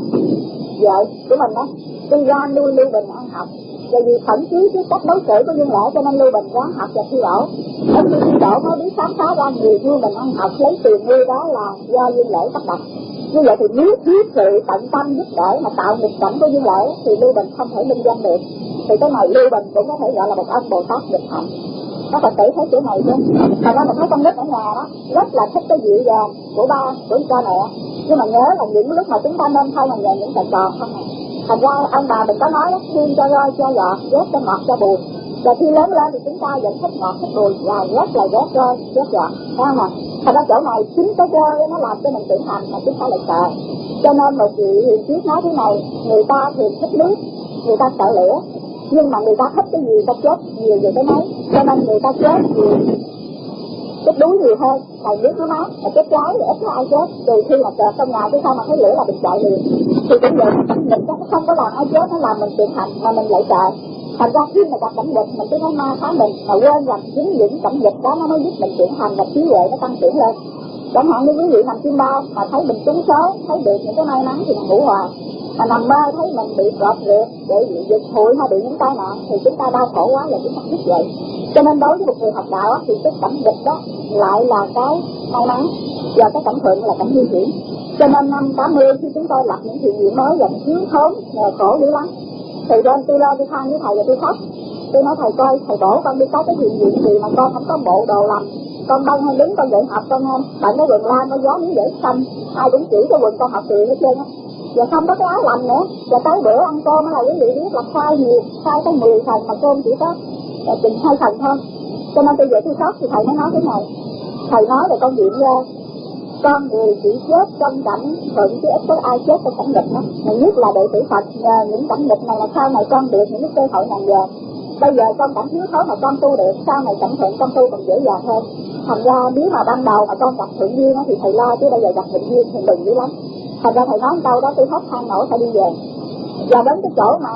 vợ của mình đó đi ra nuôi Lưu Bình ăn học. Và vì thậm chí cái cách đối xử của Duyên Lễ cho nên Lưu Bình ráng học và thi đỗ. Đến khi thi đỗ mới biết khám phá ra người Lưu Bình ăn học lấy tiền nuôi đó là do Duyên Lễ bắt đặt. Như vậy thì nếu thiếu sự tận tâm giúp đỡ mà tạo nghịch cảnh của Duyên Lễ thì Lưu Bình không thể minh danh được. Thì cái này Lưu Bình cũng có thể gọi là một ông Bồ Tát nghịch hạnh. Các Phật tử thấy chỗ này chứ? Thành ra mình thấy con nít ở nhà đó rất là thích cái dịu dàng của ba, của cha mẹ. Nhưng mà nhớ là những lúc mà chúng ta nên thay mà nhờ những tài tròn không à. Thành ra ông bà mình có nói đó, khuyên cho roi cho giọt, ghét cho ngọt cho buồn. Và khi lớn lên thì chúng ta vẫn thích ngọt thích buồn và rất là ghét roi, ghét giọt, phải không ạ? Thành ra chỗ này chính cái roi nó làm cho mình trưởng thành mà chúng ta lại sợ. Cho nên một vị hiền triết nói thế này, người ta thường thích nước, người ta sợ lửa. Nhưng mà người ta thích cái gì ta chết nhiều về cái mấy, cho nên người ta chết nhiều, chết đuối nhiều hơn là nước nó mát, mà chết cháy thì ít có ai chết. Từ khi mà kẹt trong nhà tới sau mà thấy lửa là mình chạy liền. Thì cũng vậy, mình nó không có làm ai chết, nó làm mình trưởng thành mà mình lại sợ. Thành ra khi mà gặp cảnh dịch mình cứ nói ma phá mình, mà quên rằng chính những cảnh dịch đó nó mới giúp mình trưởng thành và trí huệ nó tăng trưởng lên. Chẳng hạn như quý vị nằm chim bao mà thấy mình trúng số, thấy được những cái may mắn thì mình ngủ hoài, mà nằm mơ thấy mình bị gọt rượt, bị giật hụi hay bị những tai nạn thì chúng ta đau khổ quá là chúng ta thức dậy. Cho nên đối với một người học đạo thì cái cảnh dịch đó lại là cái may mắn và cái cảnh thuận là cảnh nguy hiểm. Cho nên năm tám mươi khi chúng tôi lập những thiện nguyện mới và thiếu thốn nghèo khổ dữ lắm, thì lên tôi lo tôi than với thầy và tôi khóc. Tôi nói thầy coi, thầy bổ con đi có cái thiện nguyện gì mà con không có bộ đồ làm, con bay hay đứng con dạy học con không, bạn cái quần la nó gió miếng dễ xanh, ai cũng chỉ cái quần con học tiền hết trơn á, và không có cái áo lành nữa. Và tới bữa ăn cơm là quý vị biết là khai nhiều, khai tới mười phần mà cơm chỉ có chừng hai phần thôi. Cho nên tôi về tôi khóc thì thầy mới nói cái này, thầy nói là con nghiệm ra con người chỉ chết trong cảnh thuận chứ ít có ai chết trong cảnh nghịch đó. Mà nhất là đệ tử Phật nhờ những cảnh nghịch này là sau này con được những cái cơ hội ngàn vàng. Bây giờ con cảnh thiếu thốn mà con tu được, sau này cảnh thuận con tu còn dễ dàng hơn. Thành ra nếu mà ban đầu mà con gặp thuận duyên thì thầy lo, chứ bây giờ gặp nghịch duyên thì đừng dữ lắm. Thành ra thầy nói câu đó tôi khóc than nổi phải đi về. Và đến cái chỗ mà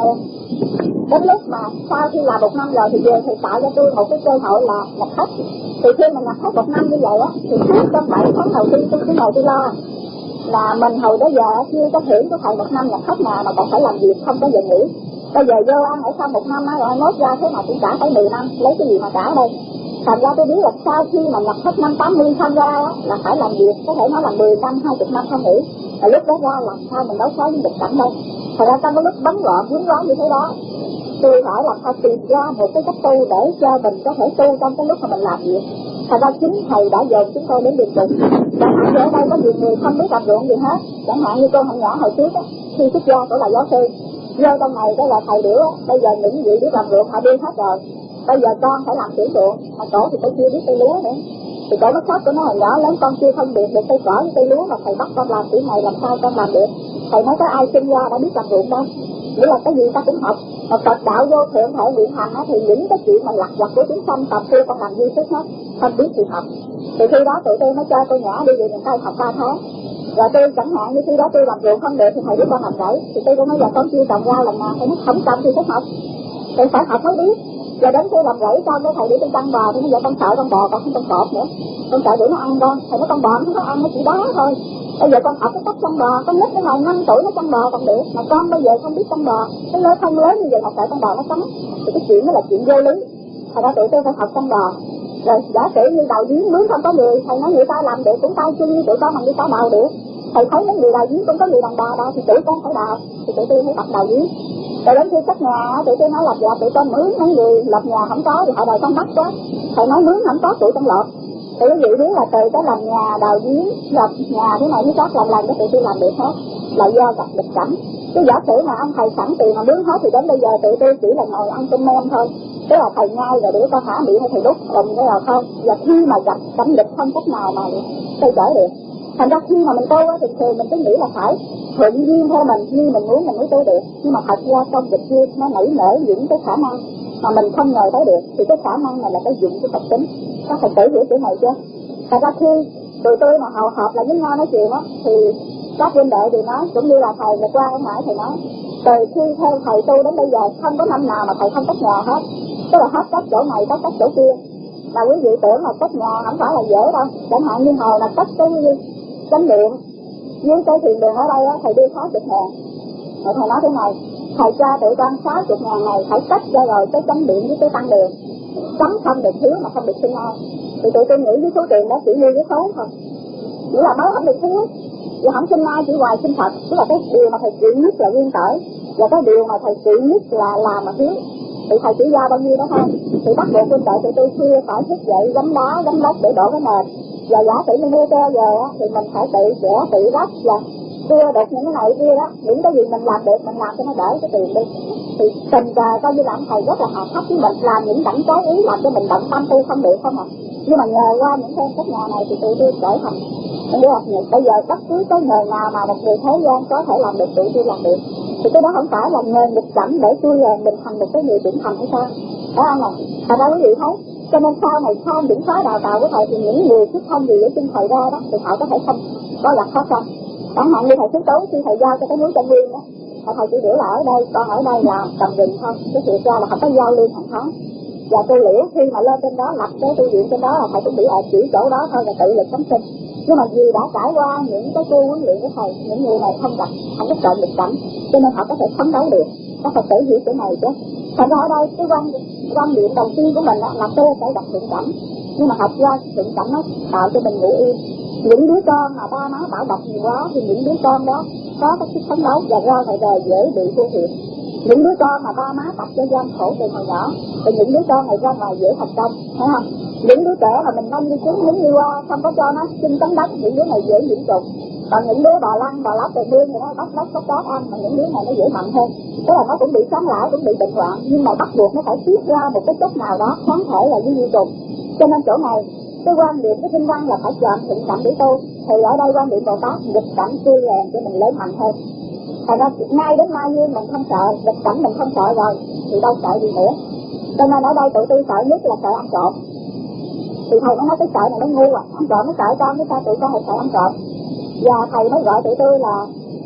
đến lúc mà sau khi làm một năm rồi thì về thì tạo cho tôi một cái cơ hội là nhập khách. Thì khi mình nhập khách một năm như vậy á, thì suốt trong bảy tháng đầu tiên tôi cứ ngồi tôi lo là mình hồi đó giờ chưa có thưởng của thầy một năm nhập khách nào mà còn phải làm việc không có giờ nghỉ. Bây giờ vô ăn ở sau một năm á, rồi nốt ra thế nào cũng trả phải mười năm, lấy cái gì mà trả đây. Thành ra tôi biết là sau khi mà nhập khách năm tám mươi tham gia á, là phải làm việc, có thể nói là mười năm, hai mươi năm không nghỉ. Và lúc đó ra làm sao mình đấu phó với nghịch cảnh đây. Thành ra trong cái lúc bấn loạn, vướng rối như thế đó, tôi phải làm sao tìm ra một cái cách tu để cho mình có thể tu trong cái lúc mà mình làm việc. Thành ra chính thầy đã dồn chúng tôi đến đường cùng. Chẳng hạn như ở đây có nhiều người không biết làm ruộng gì hết. Chẳng hạn như cô hạnh nhỏ hồi trước á, khi xuất gia của là giáo sư, vô trong này đó là thầy biểu á, bây giờ những vị biết làm ruộng họ đi hết rồi, bây giờ con phải làm tiểu ruộng, mà cổ thì cổ chưa biết cây lúa nữa. Thì cổ nó khóc, của nó hồi nhỏ lớn con chưa phân biệt được cây cỏ với cây lúa, mà thầy bắt con làm kiểu này làm sao con làm được. Thầy nói có ai sinh ra đã biết làm ruộng đâu, nghĩa là cái gì ta cũng học. Mà Phật đạo vô thượng thể luyện hành á, thì những cái chuyện mà lặt vặt của chúng sanh tập tu con làm duy sức hết, không biết gì học. Thì khi đó tụi tôi mới cho tôi nhỏ đi về miền Tây học ba tháng. Rồi tôi chẳng hạn như khi đó tôi làm ruộng không được thì thầy biết con làm rẫy, thì tôi cũng nói giờ con chưa trồng rau lần nào, thầy nói không trồng thì phải học, thì phải học mới biết. Rồi đến tôi làm rẫy xong cái thầy đi tôi chăn bò, thì bây giờ con sợ con bò con không con cọp nữa, con sợ để nó ăn con. Thầy nói con bò nó ăn nó chỉ đá thôi. Bây giờ con học cái cách chăn bò, con nít cái hồi năm tuổi nó chăn bò còn được, mà con bây giờ không biết chăn bò, cái lớn không lớn như vậy mà sợ con bò nó cắn, thì cái chuyện đó là chuyện vô lý. Thành ra tụi tôi phải học chăn bò. Rồi giả sử như đào giếng mướn không có người, thầy nói người ta làm được cũng tay chân như tụi con mà đi có đào được. Thầy thấy mấy người đào giếng cũng có người đàn bà đâu, thì tụi con phải đào, thì tụi tôi mới bắt đào giếng. Rồi đến khi cất nhà, tụi tôi nói lập nhà, tụi con mướn mấy người lập nhà không có thì họ đòi con bắt quá. Thầy nói mướn không có tụi con lọt. Thì quý vị biết là từ cái làm nhà, đào giếng, lập nhà thế này với các làm lần cái tụi tôi làm được hết, là do gặp nghịch cảnh. Chứ giả sử mà ông thầy sẵn tiền mà mướn hết thì đến bây giờ tụi tôi chỉ là ngồi ăn cơm nem thôi. Tức là thầy nhai rồi để con hả miệng hay thầy đút cùng cái nào không. Và khi mà gặp cảnh nghịch không cách nào mà tôi trở được. Thành ra khi mà mình tu á thì thường mình cứ nghĩ là phải thuận duyên theo mình, như mình muốn mình mới tu được. Nhưng mà thật ra trong nghịch duyên nó nảy nở những cái khả năng mà mình không ngờ tới được. Thì cái khả năng này là cái dụng của Phật tính. Các thầy tử hiểu chữ này chưa? Thật ra khi tụi tôi mà họp họp là với nhau nói chuyện á, thì các huynh đệ thì nói, cũng như là thầy Nhật Quang hôm nãy thầy nói, từ khi theo thầy tu đến bây giờ không có năm nào mà thầy không cất nhà hết. Tức là hết cất chỗ này, hết cất chỗ kia. Mà quý vị tưởng là cất nhà không phải là dễ đâu. Chẳng hạn như hồi là cất cái chánh điện dưới cái thiền đường ở đây á, thầy đưa sáu mươi ngàn. Rồi thầy nói thế này, thầy cho tụi con sáu mươi ngàn này phải cất ra rồi cái chánh điện với cái tăng đường, cấm không được thiếu mà không được xin ai. Thì tụi tôi nghĩ với số tiền đó chỉ mua với số thôi, nghĩa là mới không được thiếu, và không xin ai, chỉ hoài xin Phật. Tức là cái điều mà thầy kỵ nhất là nguyên tởi, và cái điều mà thầy kỵ nhất là làm mà thiếu. Thì thầy chỉ ra bao nhiêu đó thôi. Thì bắt buộc nguyên tởi tụi tôi khuya phải thức dậy gánh đá, gánh đất để đổ cái nền. Và giả sử như mua tre về á, thì mình phải tự vẽ, tự rách và đưa được những cái này kia đó. Những cái gì mình làm được mình làm cho nó đỡ cái tiền đi. Thì tình cờ coi như là ông thầy rất là hà khắc với mình, làm những cảnh trái ý làm cho mình động tâm tu không được không à. Nhưng mà nhờ qua những cái cách nhà này thì tụi tôi đổi thành. Không biết không? Bây giờ bất cứ cái nghề nào mà một người thế gian có thể làm được tụi tôi làm được. Thì cái đó không phải là nghề nghịch cảnh để tôi là mình thành một cái người trưởng thành hay sao? Phải không ạ? Thật ra quý vị thấy. Cho nên sau này sau những khóa đào tạo của thầy thì những người xuất thông gì để xin thầy ra đó thì họ có thể không có gặp khó khăn. Chẳng hạn như thầy Phước Tú khi thầy giao cho cái núi Chân Nguyên đó, Mà thầy chỉ biểu là ở đây, con ở đây là cầm rừng thôi, cái chuyện ra là không có giao lưu hàng tháng. Và tôi liễu khi mà lên trên đó lập cái tu viện trên đó là thầy cũng bị ở chỉ chỗ đó thôi, là tự lực phóng sinh. Nhưng mà vì đã trải qua những cái tu huấn luyện của thầy, những người này không gặp, không có sợ nghịch cảnh, cho nên họ có thể phấn đấu được. Các Phật tử hiểu chỗ này chứ. Thành ra ở đây cái quan quan điểm đầu tiên của mình là tu phải gặp thiện cảnh, nhưng mà học ra thiện cảnh nó tạo cho mình ngủ yên. Những đứa con mà ba má bảo bọc nhiều quá thì những đứa con đó có cái sức phấn đấu và ra ngoài đời dễ bị thua thiệt. Những đứa con mà ba má tập cho gian khổ từ hồi nhỏ thì những đứa con này ra ngoài dễ thành công, thấy không? Những đứa trẻ mà mình nâng đi xuống những đi qua không có cho nó xin tấm đất, những đứa này dễ nhiễm trùng. Còn những đứa bò lăn bò lóc từ mương thì nó bắt đất có chót ăn, mà những đứa này nó dễ mặn hơn. Tức là nó cũng bị sáng lão, cũng bị bệnh hoạn, nhưng mà bắt buộc nó phải tiết ra một cái chất nào đó kháng thể là với vi trùng. Cho nên chỗ này cái quan điểm cái kinh văn là phải chọn thiện cảnh để tu. Thì ở đây quan điểm Bồ Tát nghịch cảnh tươi lèn cho mình lấy mạnh hơn. Thành ra ngay đến mai duyên mình không sợ, nghịch cảnh mình không sợ rồi thì đâu sợ gì nữa. Cho nên ở đây tụi tôi sợ nhất là sợ ăn trộm. Thì thầy mới nói cái sợ này nó ngu à, ăn trộm nó sợ con, cái sao tụi con lại sợ ăn trộm. Và thầy mới gọi tụi tôi là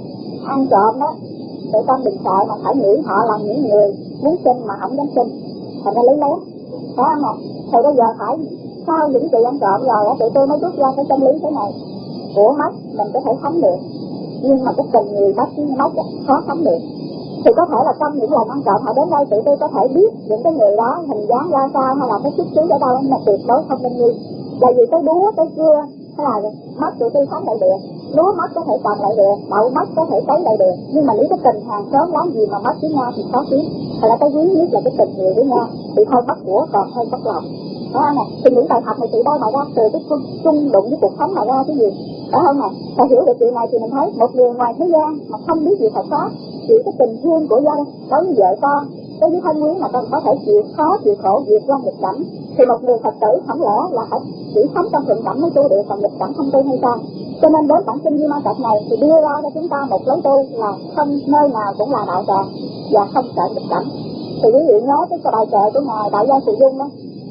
ăn trộm đó, tụi con đừng sợ mà phải nghĩ họ là những người muốn sinh mà không dám sinh, thành ra lấy lén, phải không ạ? Thì bây giờ phải sau những chuyện ăn trộm rồi đó, tụi tôi mới rút ra cái chân lý thế này. Của mắt mình có thể thấm được, nhưng mà cái tình người mắt với mắt khó thấm được. Thì có thể là trong những lần ăn trộm họ đến đây tụi tôi có thể biết những cái người đó hình dáng ra sao hay là cái xuất xứ ở đâu, mà tuyệt đối không nên nghi. Là vì cái đúa, cái cưa hay là mắt tụi tôi thấm lại được, lúa mắt có thể cầm lại được, đậu mắt có thể cấy lại được, nhưng mà nếu cái tình hàng xóm láng gì mà mắt với nhau thì khó kiếm. Thật ra cái quý nhất là cái tình người với nhau, thì thôi bắt của còn hơn bắt lòng. Đó nè, thì những bài học này từ đâu mà ra, từ cái chung đụng với cuộc sống mà ra cái gì, phải không nè? Ta hiểu được chuyện này thì mình thấy một người ngoài thế gian mà không biết gì Phật pháp, chỉ cái tình thương của gia đối với vợ con, đối với thân quyến mà con có thể chịu khó chịu khổ vượt qua nghịch cảnh, thì một người Phật tử không lẽ là phải chỉ sống trong thuận cảnh mới tu được, còn nghịch cảnh không tu hay sao? Cho nên với bản kinh Di Ma Cật này thì đưa ra cho chúng ta một lối tu là không nơi nào cũng là đạo tràng và không sợ nghịch cảnh. Thì quý vị nhớ cái bài kệ của ngài Đại Gia Phụ Dung đó: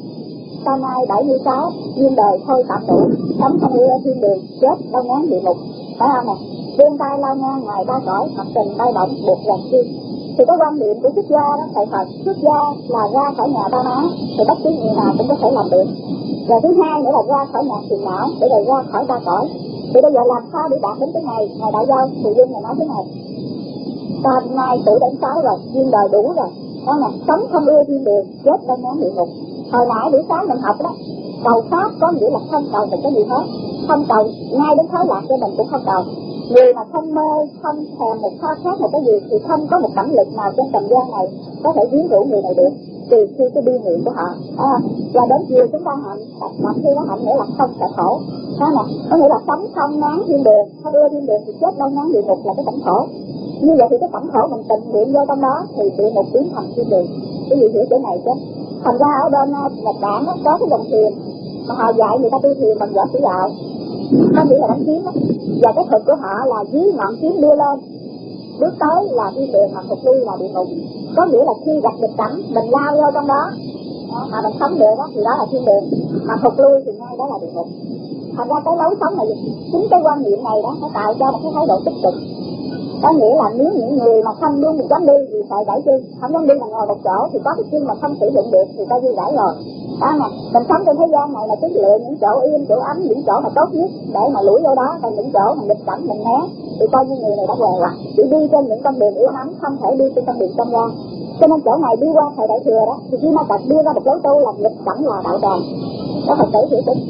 ta nay bảy mươi sáu duyên đời thôi tạm đủ, sống không ưa thiên đường, chết đau ngán địa ngục, phải không nè? Đương tay lao ngang ngày ba cõi, mặt tình bay bổng buộc dàn chi. Thì cái quan điểm của xuất gia đó, thầy Phật xuất gia là ra khỏi nhà ba má thì bất cứ người nào cũng có thể làm được. Và thứ hai nữa là ra khỏi nhà phiền não để rồi ra khỏi ba cõi. Thì bây giờ làm sao để đạt đến cái ngày ngày Đại Gia Phụ Dung này nói thế này: ta nay tuổi đến sáu rồi, duyên đời đủ rồi, đó là sống không ưa thiên đường, chết đau ngán địa ngục. Hồi nãy buổi sáng mình học đó, cầu pháp có nghĩa là không cầu một cái gì hết, không cầu ngay đến thói lạc cho mình cũng không cầu. Người mà không mê, không thèm một khao khát một cái gì thì không có một cảm lực nào trên trần gian này có thể quyến rũ người này được, trừ khi cái bi nguyện của họ. À, và đến chiều chúng ta hạnh, mà khi nó hạnh nghĩa là không sợ khổ, đó nè, có nghĩa là sống không ngán thiên đường, không ưa thiên đường thì chết đau ngán địa ngục là cái cảnh khổ. Như vậy thì cái cảnh khổ mình tịnh niệm vô trong đó thì địa ngục biến thành thiên đường. Cái gì hiểu chỗ này chứ? Thành ra ở bên Nhật Bản đó, có cái dòng thuyền mà họ dạy người ta tu thuyền bằng vỏ sữa gạo, có nghĩa là đánh kiếm đó. Và cái thuật của họ là dưới ngọn kiếm đưa lên, bước tới là thiên đường, mà phục lui là địa ngục. Có nghĩa là khi gặp nghịch cảnh mình lao vô trong đó mà mình sống được đó, thì đó là thiên đường, mà phục lui thì ngay đó là địa ngục. Thành ra cái lối sống này, chính cái quan niệm này đó nó tạo ra một cái thái độ tích cực. Có nghĩa là nếu những người mà không luôn một dám đi thì phải đẩy chân, không dám đi là ngồi một chỗ thì có cái chân mà không sử dụng được thì coi như đẩy rồi. Đó nè, mình sống trên thế gian này là cứ lựa những chỗ yên, chỗ ấm, những chỗ mà tốt nhất để mà lủi vô đó, còn những chỗ mà nghịch cảnh mình né thì coi như người này đã què quặt, chỉ đi trên những con đường yếu ấm, không thể đi trên con đường trong gian. Cho nên chỗ này đi qua thời Đại Thừa đó thì Di Ma Cật đưa ra một lối tu là nghịch cảnh là đạo tràng. Đó Phật tử hiểu tính.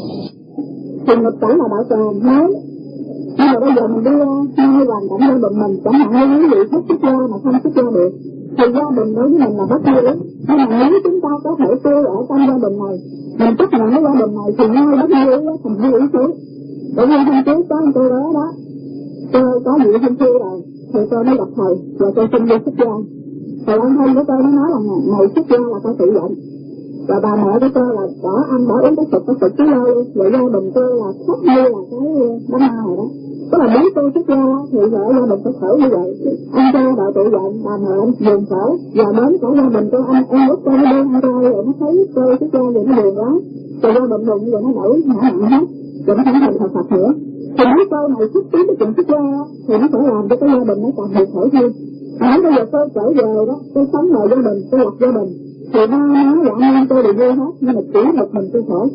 Thì nghịch cảnh là đạo tràng nói. Nhưng mà bây giờ mình đưa ngay hoàn cảnh gia đình mình, chẳng hạn như quý vị thích xuất gia mà không xuất gia được thì gia đình đối với mình là bất hiếu. Nhưng mà nếu chúng ta có thể tu ở trong gia đình này, mình chấp nhận cái gia đình này thì ngay bất hiếu đó thành hiếu ý xứ. Bởi vì hôm trước có một cô bé đó, tôi có vị hôn phu rồi thì tôi mới gặp thầy và tôi xin đi xuất gia. Thầy ông thân của tôi nó nói là ngày xuất gia là phải tự nhận. Và bà mẹ của tôi là bỏ ăn bỏ uống cái Phật có Phật chứ lâu luôn. Vậy gia đình tôi là khóc như là cái đám ma này đó. Tức là muốn tôi xuất gia thì vợ gia đình phải khổ như vậy. Anh cha đợi tự giận, bà mẹ anh buồn khổ. Và đến cả gia đình tôi, anh em út tôi nó đi ăn trai rồi nó thấy tôi xuất gia vậy nó buồn quá. Rồi gia đình buồn như vậy nó nổi ngã nặng hết. Rồi nó không thành Phật Phật nữa. Thì nói câu này xuất tiến cái chuyện xuất gia thì nó phải làm cho cái gia đình nó càng bị khổ hơn. Hả bây giờ tôi trở về đó, tôi sống lại gia đình, tôi lập gia đình, thì ba má và anh em tôi đều vui hết, nhưng mà chỉ một mình tôi khổ.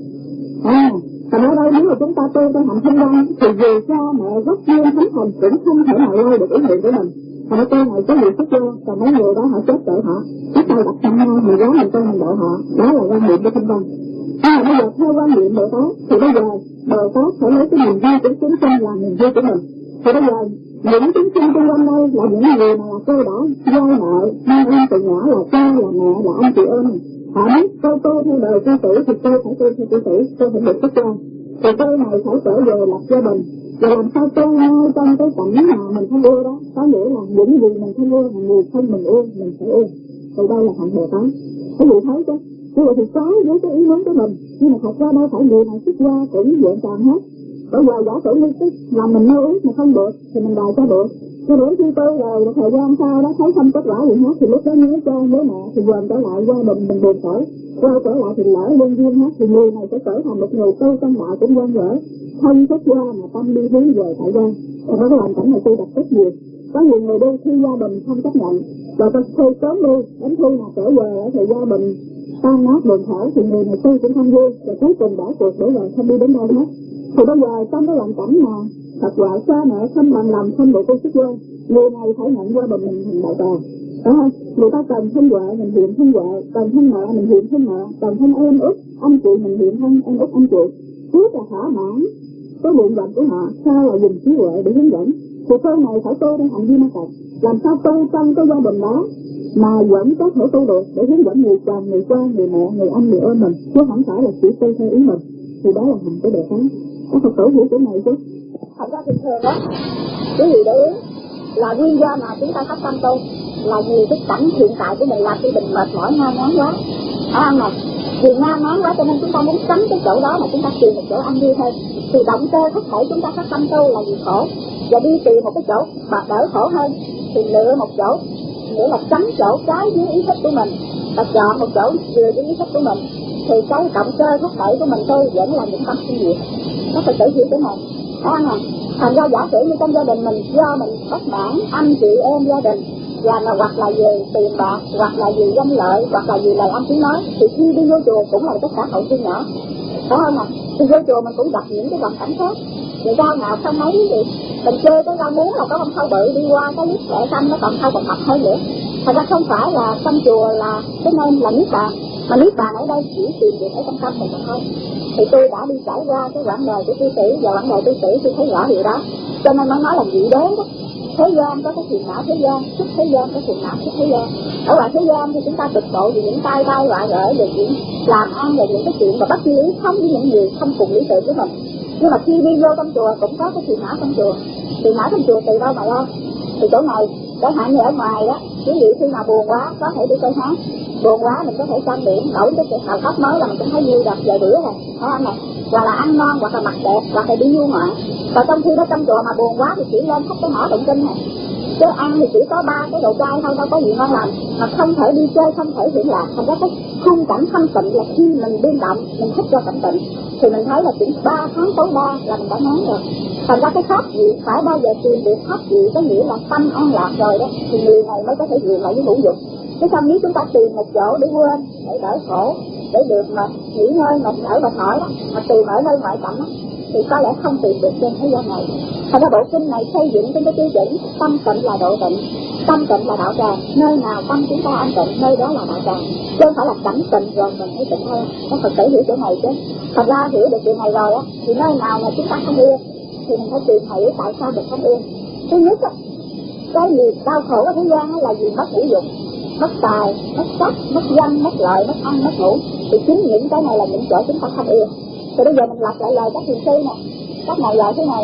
À, thành ở đây nếu mà chúng ta tu tới hạnh thanh văn thì dù cha mẹ gốc duyên thánh thần cũng không thể nào lo được ý nguyện của mình. Thành ở tôi này có nhiều xuất gia, còn mấy người đó họ chết tự họ, chúng ta đặt sẵn nhau, mình gắn mình tôi mình độ họ, đó là quan niệm của thanh văn. À, bây giờ theo quan niệm Bồ Tát thì bây giờ Bồ Tát phải lấy cái niềm vui của chúng sinh là niềm vui của mình. Thì bây giờ những chúng sinh xung quanh đây là những người mà tôi đã vay nợ, mang ơn từ nhỏ là cha, là mẹ, là anh chị em. Họ biết tôi tu theo đời cư tử thì tôi phải tu theo cư tử, tôi phải được xuất gia. Thì tôi này phải trở về lập gia đình. Và làm sao tu ngay trong cái cảnh mà mình không yêu đó, có nghĩa là những gì mình không yêu, người thân mình yêu, mình phải yêu. Thì đây là hạnh Bồ Tát. Cái gì thấy chứ? Như vậy thì trái với cái ý muốn của mình, nhưng mà thật ra đâu phải người nào xuất gia cũng vẹn toàn hết. Bây giờ giả sử như cái làm mình mơ ước mà không được thì mình đòi cho được. Cho đến khi tôi rồi một thời gian sau đó thấy không kết quả gì hết thì lúc đó nhớ cho với mẹ thì dồn trở lại gia đình mình buồn khổ. Quay trở lại thì lỡ luân duyên hết thì người này sẽ trở thành một người tu trong đạo cũng quan dở. Không xuất gia mà tâm đi hướng về tại gia. Và cái hoàn cảnh này tôi đặt rất nhiều. Có nhiều người đi khi gia đình không chấp nhận và tôi thuê sớm đi đến khi mà trở về thì gia đình tan nát buồn khổ thì người này tu cũng không vui và cuối cùng bỏ cuộc để rồi không đi đến đâu hết. Thì bây giờ trong cái hoàn cảnh mà thật quả cha mẹ không bằng lòng không được tu xuất gia, người này phải nhận gia đình mình thành đạo tràng, phải không? Người ta cần thân vợ mình hiện thân vợ, cần thân mẹ mình hiện thân mẹ, cần thân em út anh chị mình hiện thân em út anh chị. Trước là thỏa mãn cái nguyện vọng của họ, sau là dùng trí huệ để hướng dẫn. Thì tôi này phải tu trong hành vi ma cật, làm sao tu trong cái gia đình đó mà vẫn có thể tu được để hướng dẫn người chồng, người cha, người mẹ, người anh, người em mình, chứ không phải là chỉ tu theo ý mình. Thì đó là hành cái đề án. Có Phật tử hiểu cái này chứ? Thật ra thường thường đó, cái gì để ý là nguyên do mà chúng ta phát tâm tu là vì cái cảnh hiện tại của mình làm cho mình mệt mỏi ngao ngán quá, phải không nào? Vì ngao ngán quá cho nên chúng ta muốn tránh cái chỗ đó mà chúng ta tìm một chỗ an vui hơn. Thì động cơ thúc đẩy chúng ta phát tâm tu là vì khổ, và đi tìm một cái chỗ mà đỡ khổ hơn thì lựa một chỗ, nghĩa là tránh chỗ trái với ý thích của mình và chọn một chỗ vừa với ý thích của mình. Thì cái động cơ thúc đẩy của mình tôi vẫn là những tâm sinh diệt. Nó phải tự hiểu cái này, phải không ạ? Thành ra giả sử như trong gia đình mình do mình bất mãn anh chị em gia đình, và mà hoặc là về tiền bạc, hoặc là vì danh lợi, hoặc là vì lời ăn tiếng nói, thì khi đi vô chùa cũng là tất cả hậu chương nhỏ, phải không ạ? Thì vô chùa mình cũng gặp những cái hoàn cảnh khác. Người ta nào không mấy gì mình chơi cái rau muống là có con thau bự đi qua cái lít lệ xanh nó còn thau còn mập hơn nữa. Thật ra không phải là trong chùa là cái nên là niết bàn, mà niết bàn ở đây chỉ tìm được ở trong tâm mình mà thôi. Thì tôi đã đi trải qua cái quãng đời của cư sĩ và quãng đời cư sĩ tôi thấy rõ điều đó, cho nên nó nói là dị đế đó. Thế gian có cái phiền não thế gian, xuất thế gian có phiền não xuất thế gian. Ở ngoài thế gian thì chúng ta cực độ vì những tai tai họa gỡ, về những làm ăn, về những cái chuyện mà bất lý không với những người không cùng lý tưởng với mình. Nhưng mà khi đi vô trong chùa cũng có cái phiền não trong chùa. Phiền não trong chùa từ đâu mà lo? Từ chỗ này, chẳng hạn như ở ngoài đó, ví dụ khi nào buồn quá có thể đi chơi hát, buồn quá mình có thể trang điểm đổi cái hào tóc mới là mình cũng thấy vui đập vài bữa rồi, phải không này? Hoặc là ăn ngon, hoặc là mặc đẹp, hoặc là đi du ngoạn. Và trong khi đó trong chùa mà buồn quá thì chỉ lên thắp cái mỏ tụng kinh này, chứ ăn thì chỉ có ba cái đồ chay thôi, đâu có gì ngon lành, mà không thể đi chơi, không thể hưởng lạc. Thành ra cái khung cảnh thanh tịnh là khi mình đêm động, mình thích cho cảnh tịnh thì mình thấy là chỉ ba tháng tối đa là mình đã ngán rồi. Thành ra cái pháp gì phải bao giờ tìm được pháp gì có nghĩa là tâm an lạc rồi đó thì người này mới có thể dừng lại với hữu dục. Chứ không nếu chúng ta tìm một chỗ để quên, để đỡ khổ, để được mà nghỉ ngơi, mà đỡ mệt mỏi đó, mà tìm ở nơi ngoại cảnh đó, thì có lẽ không tìm được trên thế gian này. Thành ra bộ kinh này xây dựng trên cái tiêu chuẩn tâm tịnh là độ tịnh, tâm tịnh là đạo tràng, nơi nào tâm chúng ta an tịnh nơi đó là đạo tràng, chứ không phải là cảnh tịnh rồi mình mới tịnh hơn. Nó Phật tử hiểu chỗ này chứ. Thật ra hiểu được chuyện này rồi á, thì nơi nào mà chúng ta không yên thì mình phải tìm hiểu tại sao mình không yên. Thứ nhất á, cái gì đau khổ ở thế gian là gì? Mất ngũ dục, mất tài, mất sắc, mất danh, mất lợi, mất ăn, mất ngủ. Thì chính những cái này là những chỗ chúng ta không yên. Thì bây giờ mình lặp lại lời các thiền sư nè, các ngài dạy thế này: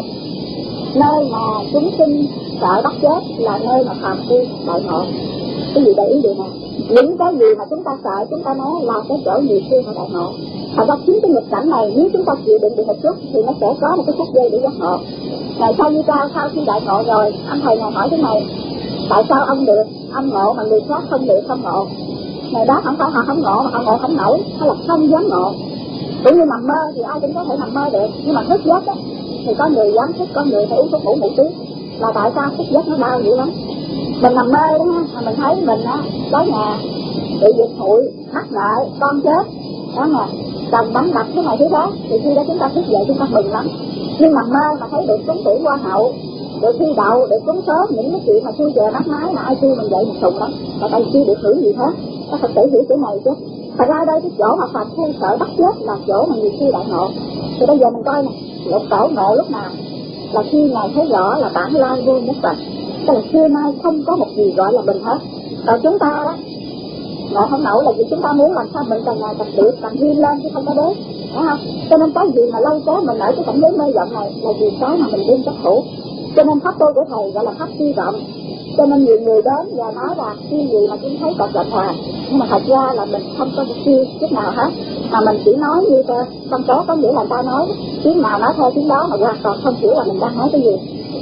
nơi mà chúng sinh sợ bắt chết là nơi mà phàm phu đại ngộ. Cái gì để ý điều này? Những cái gì mà chúng ta sợ, chúng ta nói là cái chỗ nhiều xưa mà đại ngộ. Thật ra chính cái nghịch cảnh này nếu chúng ta chịu đựng được một chút thì nó sẽ có một cái phút giây để giác ngộ. Ngày sau như cao sau khi đại ngộ rồi, anh thầy ngài hỏi thế này: tại sao ông được ông ngộ mà người khác không được không ngộ? Ngày đó không phải họ không ngộ mà họ ngộ không nổi, hay là không dám ngộ. Cũng như nằm mơ thì ai cũng có thể nằm mơ được, nhưng mà thức giấc á thì có người dám thức, có người phải uống thuốc ngủ ngủ tiếp. Là tại sao thức giấc nó đau dữ lắm? Mình nằm mơ đó mà mình thấy mình á có nhà bị diệt hụi, mắc nợ, con chết, đó mà chồng đánh đập cái này thứ đó, thì khi đó chúng ta thức dậy chúng ta mừng lắm. Nhưng nằm mơ mà thấy được trúng tuyển hoa hậu, được thi đậu, được trúng số, những cái chuyện mà xui chè bắt mái mà ai kêu mình dậy mình sùng lắm, mà tại chưa được hưởng gì hết. Các Phật tử hiểu chỗ này chứ. Thật ra đây cái chỗ mà Phật thương sợ bắt chết là chỗ mà nhiều khi đại ngộ. Thì bây giờ mình coi nè, lục tổ ngộ lúc nào là khi Ngài thấy rõ là bản lai vô nhất vật, tức là xưa nay không có một gì gọi là mình hết. Còn chúng ta đó ngộ không nổi là vì chúng ta muốn làm sao mình càng ngày càng được, càng vươn lên chứ không có đế, phải không? Cho nên cái gì mà lâu cố mình ở cái cảnh giới mê vọng này là vì cái mà mình đương chấp thủ. Cho nên pháp tu của thầy gọi là pháp suy vọng. Cho nên nhiều người đến và nói là cái gì mà chúng thấy Phật là hòa, nhưng mà thật ra là mình không có một chi chút nào hết, mà mình chỉ nói như thế. Không có có nghĩa là ta nói tiếng nào nói theo tiếng đó, mà hoàn toàn không hiểu là mình đang nói cái gì.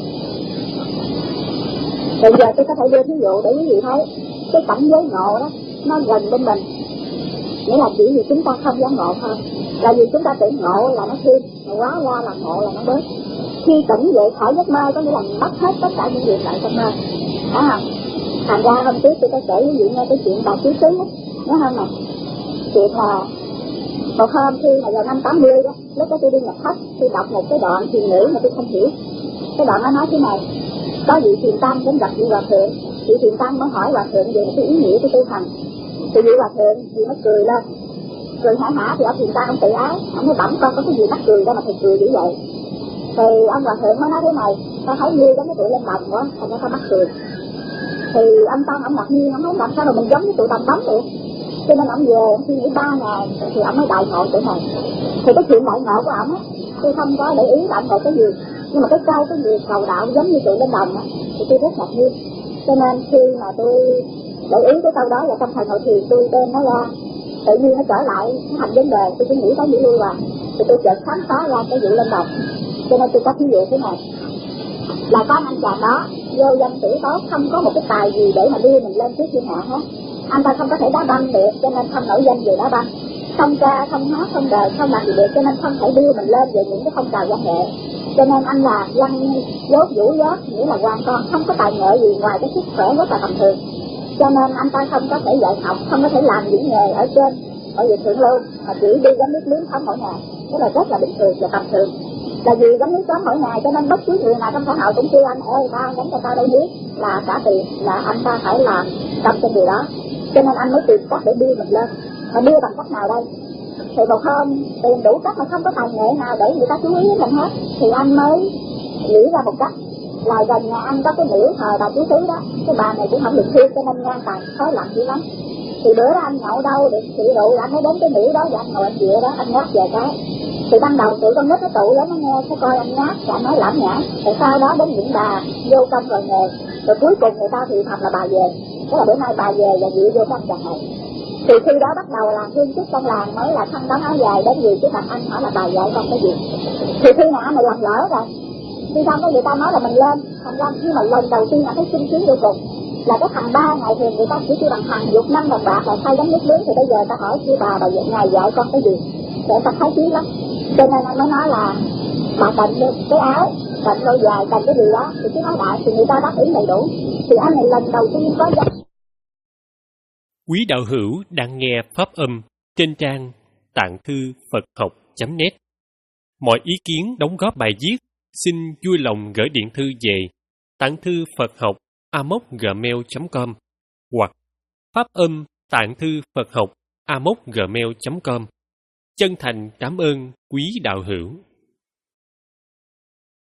Bây giờ tôi có thể đưa ví dụ để quý vị thấy cái cảnh giới ngộ đó nó gần bên mình, nghĩa là chỉ vì chúng ta không dám ngộ thôi, là vì chúng ta tưởng ngộ là nó thêm, mà hóa ra là ngộ là nó bớt. Khi tỉnh dậy khỏi giấc mơ có nghĩa là mất hết tất cả những việc lại trong mơ, phải không? Thành ra hôm trước tôi có kể quý vị nghe cái chuyện bà Chí Tứ á, nhớ không nè? Chuyện là một hôm khi mà vào năm tám mươi đó, lúc đó tôi đi nhập thất, tôi đọc một cái đoạn thiền ngữ mà tôi không hiểu. Cái đoạn nó nói thế này: có vị thiền tăng đến gặp vị hòa thượng, vị thiền tăng mới hỏi hòa thượng về cái ý nghĩa của tu hành. Thì vị hòa thượng thì nó cười lên, cười hả hả, thì ông thiền tăng ông tự ái, ông nói bẩm con có cái gì mắc cười đâu mà thầy cười dữ vậy. Thì ông hòa thượng mới nói thế này: tao thấy như giống cái tụi lên đồng quá, thành ra tao mắc cười. Thì ông tăng ông ngạc nhiên, ông nói làm sao mà mình giống cái tụi đồng tắm được. Cho nên ông về ông suy nghĩ ba ngày thì ông mới đại ngộ chỗ này. Thì cái chuyện đại ngộ của ông á, tôi không có để ý là ông ngộ cái gì, nhưng mà cái câu cái gì cầu đạo giống như tụi lên đồng á, thì tôi rất ngạc nhiên. Cho nên khi mà tôi để ý cái câu đó là trong thời ngồi thiền tôi đem nó ra, tự nhiên nó trở lại thành vấn đề, tôi cứ nghĩ tới nghĩ lui vào, thì tôi chợt khám phá ra cái vụ lên đồng. Cho nên tôi có ví dụ thế này, là có anh chàng đó vô danh tử tốt, không có một cái tài gì để mà đưa mình lên trước thiên hạ hết. Anh ta không có thể đá banh được, cho nên không nổi danh về đá banh, không ca, không hát, không đời, không làm gì được, cho nên không thể đưa mình lên về những cái phong trào văn nghệ. Cho nên anh là văn dốt vũ dốt, nghĩa là hoàn toàn không có tài nghệ gì ngoài cái sức khỏe rất là tầm thường. Cho nên anh ta không có thể dạy học, không có thể làm những nghề ở trên ở việc thượng lưu, mà chỉ đi gánh nước liếm thống mỗi ngày, đó là rất là bình thường và tầm thường. Là vì gánh nước thống mỗi ngày cho nên bất cứ người nào trong xã hội cũng kêu anh ơi tao gánh cho tao đâu biết, là trả tiền, là anh ta phải làm trong trên điều đó. Cho nên anh mới tìm cách để đưa mình lên. Mà đưa bằng cách nào đây? Thì một hôm tìm đủ cách mà không có tài nghệ nào để người ta chú ý đến mình hết, thì anh mới nghĩ ra một cách là gần nhà anh có cái nữ thờ bà chú Tứ đó, cái bà này cũng không được thương cho nên ngang tàn khó làm dữ lắm. Thì bữa đó anh nhậu đâu được sự rượu, anh mới đến cái nữ đó và anh ngồi anh dựa đó, anh nhát về cái. Thì ban đầu tụi con nít nó tụ lắm, nó nghe nó coi anh nhát và anh nói lãm nhảm. Rồi sau đó đến những bà vô công rồi nghề, rồi cuối cùng người ta thì thật là bà về. Đó là bữa nay bà về và dựa vô trong chàng này. Thì khi đó bắt đầu là hương chức trong làng mới là thân đón áo dài đến gì trước mặt anh hỏi là bà dạy con cái gì. Thì khi nào anh này làm lỡ rồi, khi xong cái người ta nói là mình lên, thành ra khi mà lần đầu tiên là thấy sung sướng vô cùng. Là cái thằng ba ngày thường người ta chỉ kêu bằng thằng dục năm đồng bạc là thay giống nước lớn, thì bây giờ ta hỏi kêu bà bà dạy ngày dạy con cái gì, để ta thấy chí lắm. Cho nên anh mới nói là bà cần cái áo, cần đôi dài, cần cái gì đó thì cứ nói đại, thì người ta đáp ứng đầy đủ. Thì anh này lần đầu tiên có dạy. Quý đạo hữu đang nghe pháp âm trên trang tạng thư Phật học chấm net. Mọi ý kiến đóng góp bài viết xin vui lòng gửi điện thư về tạng thư Phật học a mốc gmail chấm com hoặc pháp âm tạng thư Phật học a mốc gmail chấm com. Chân thành cảm ơn quý đạo hữu.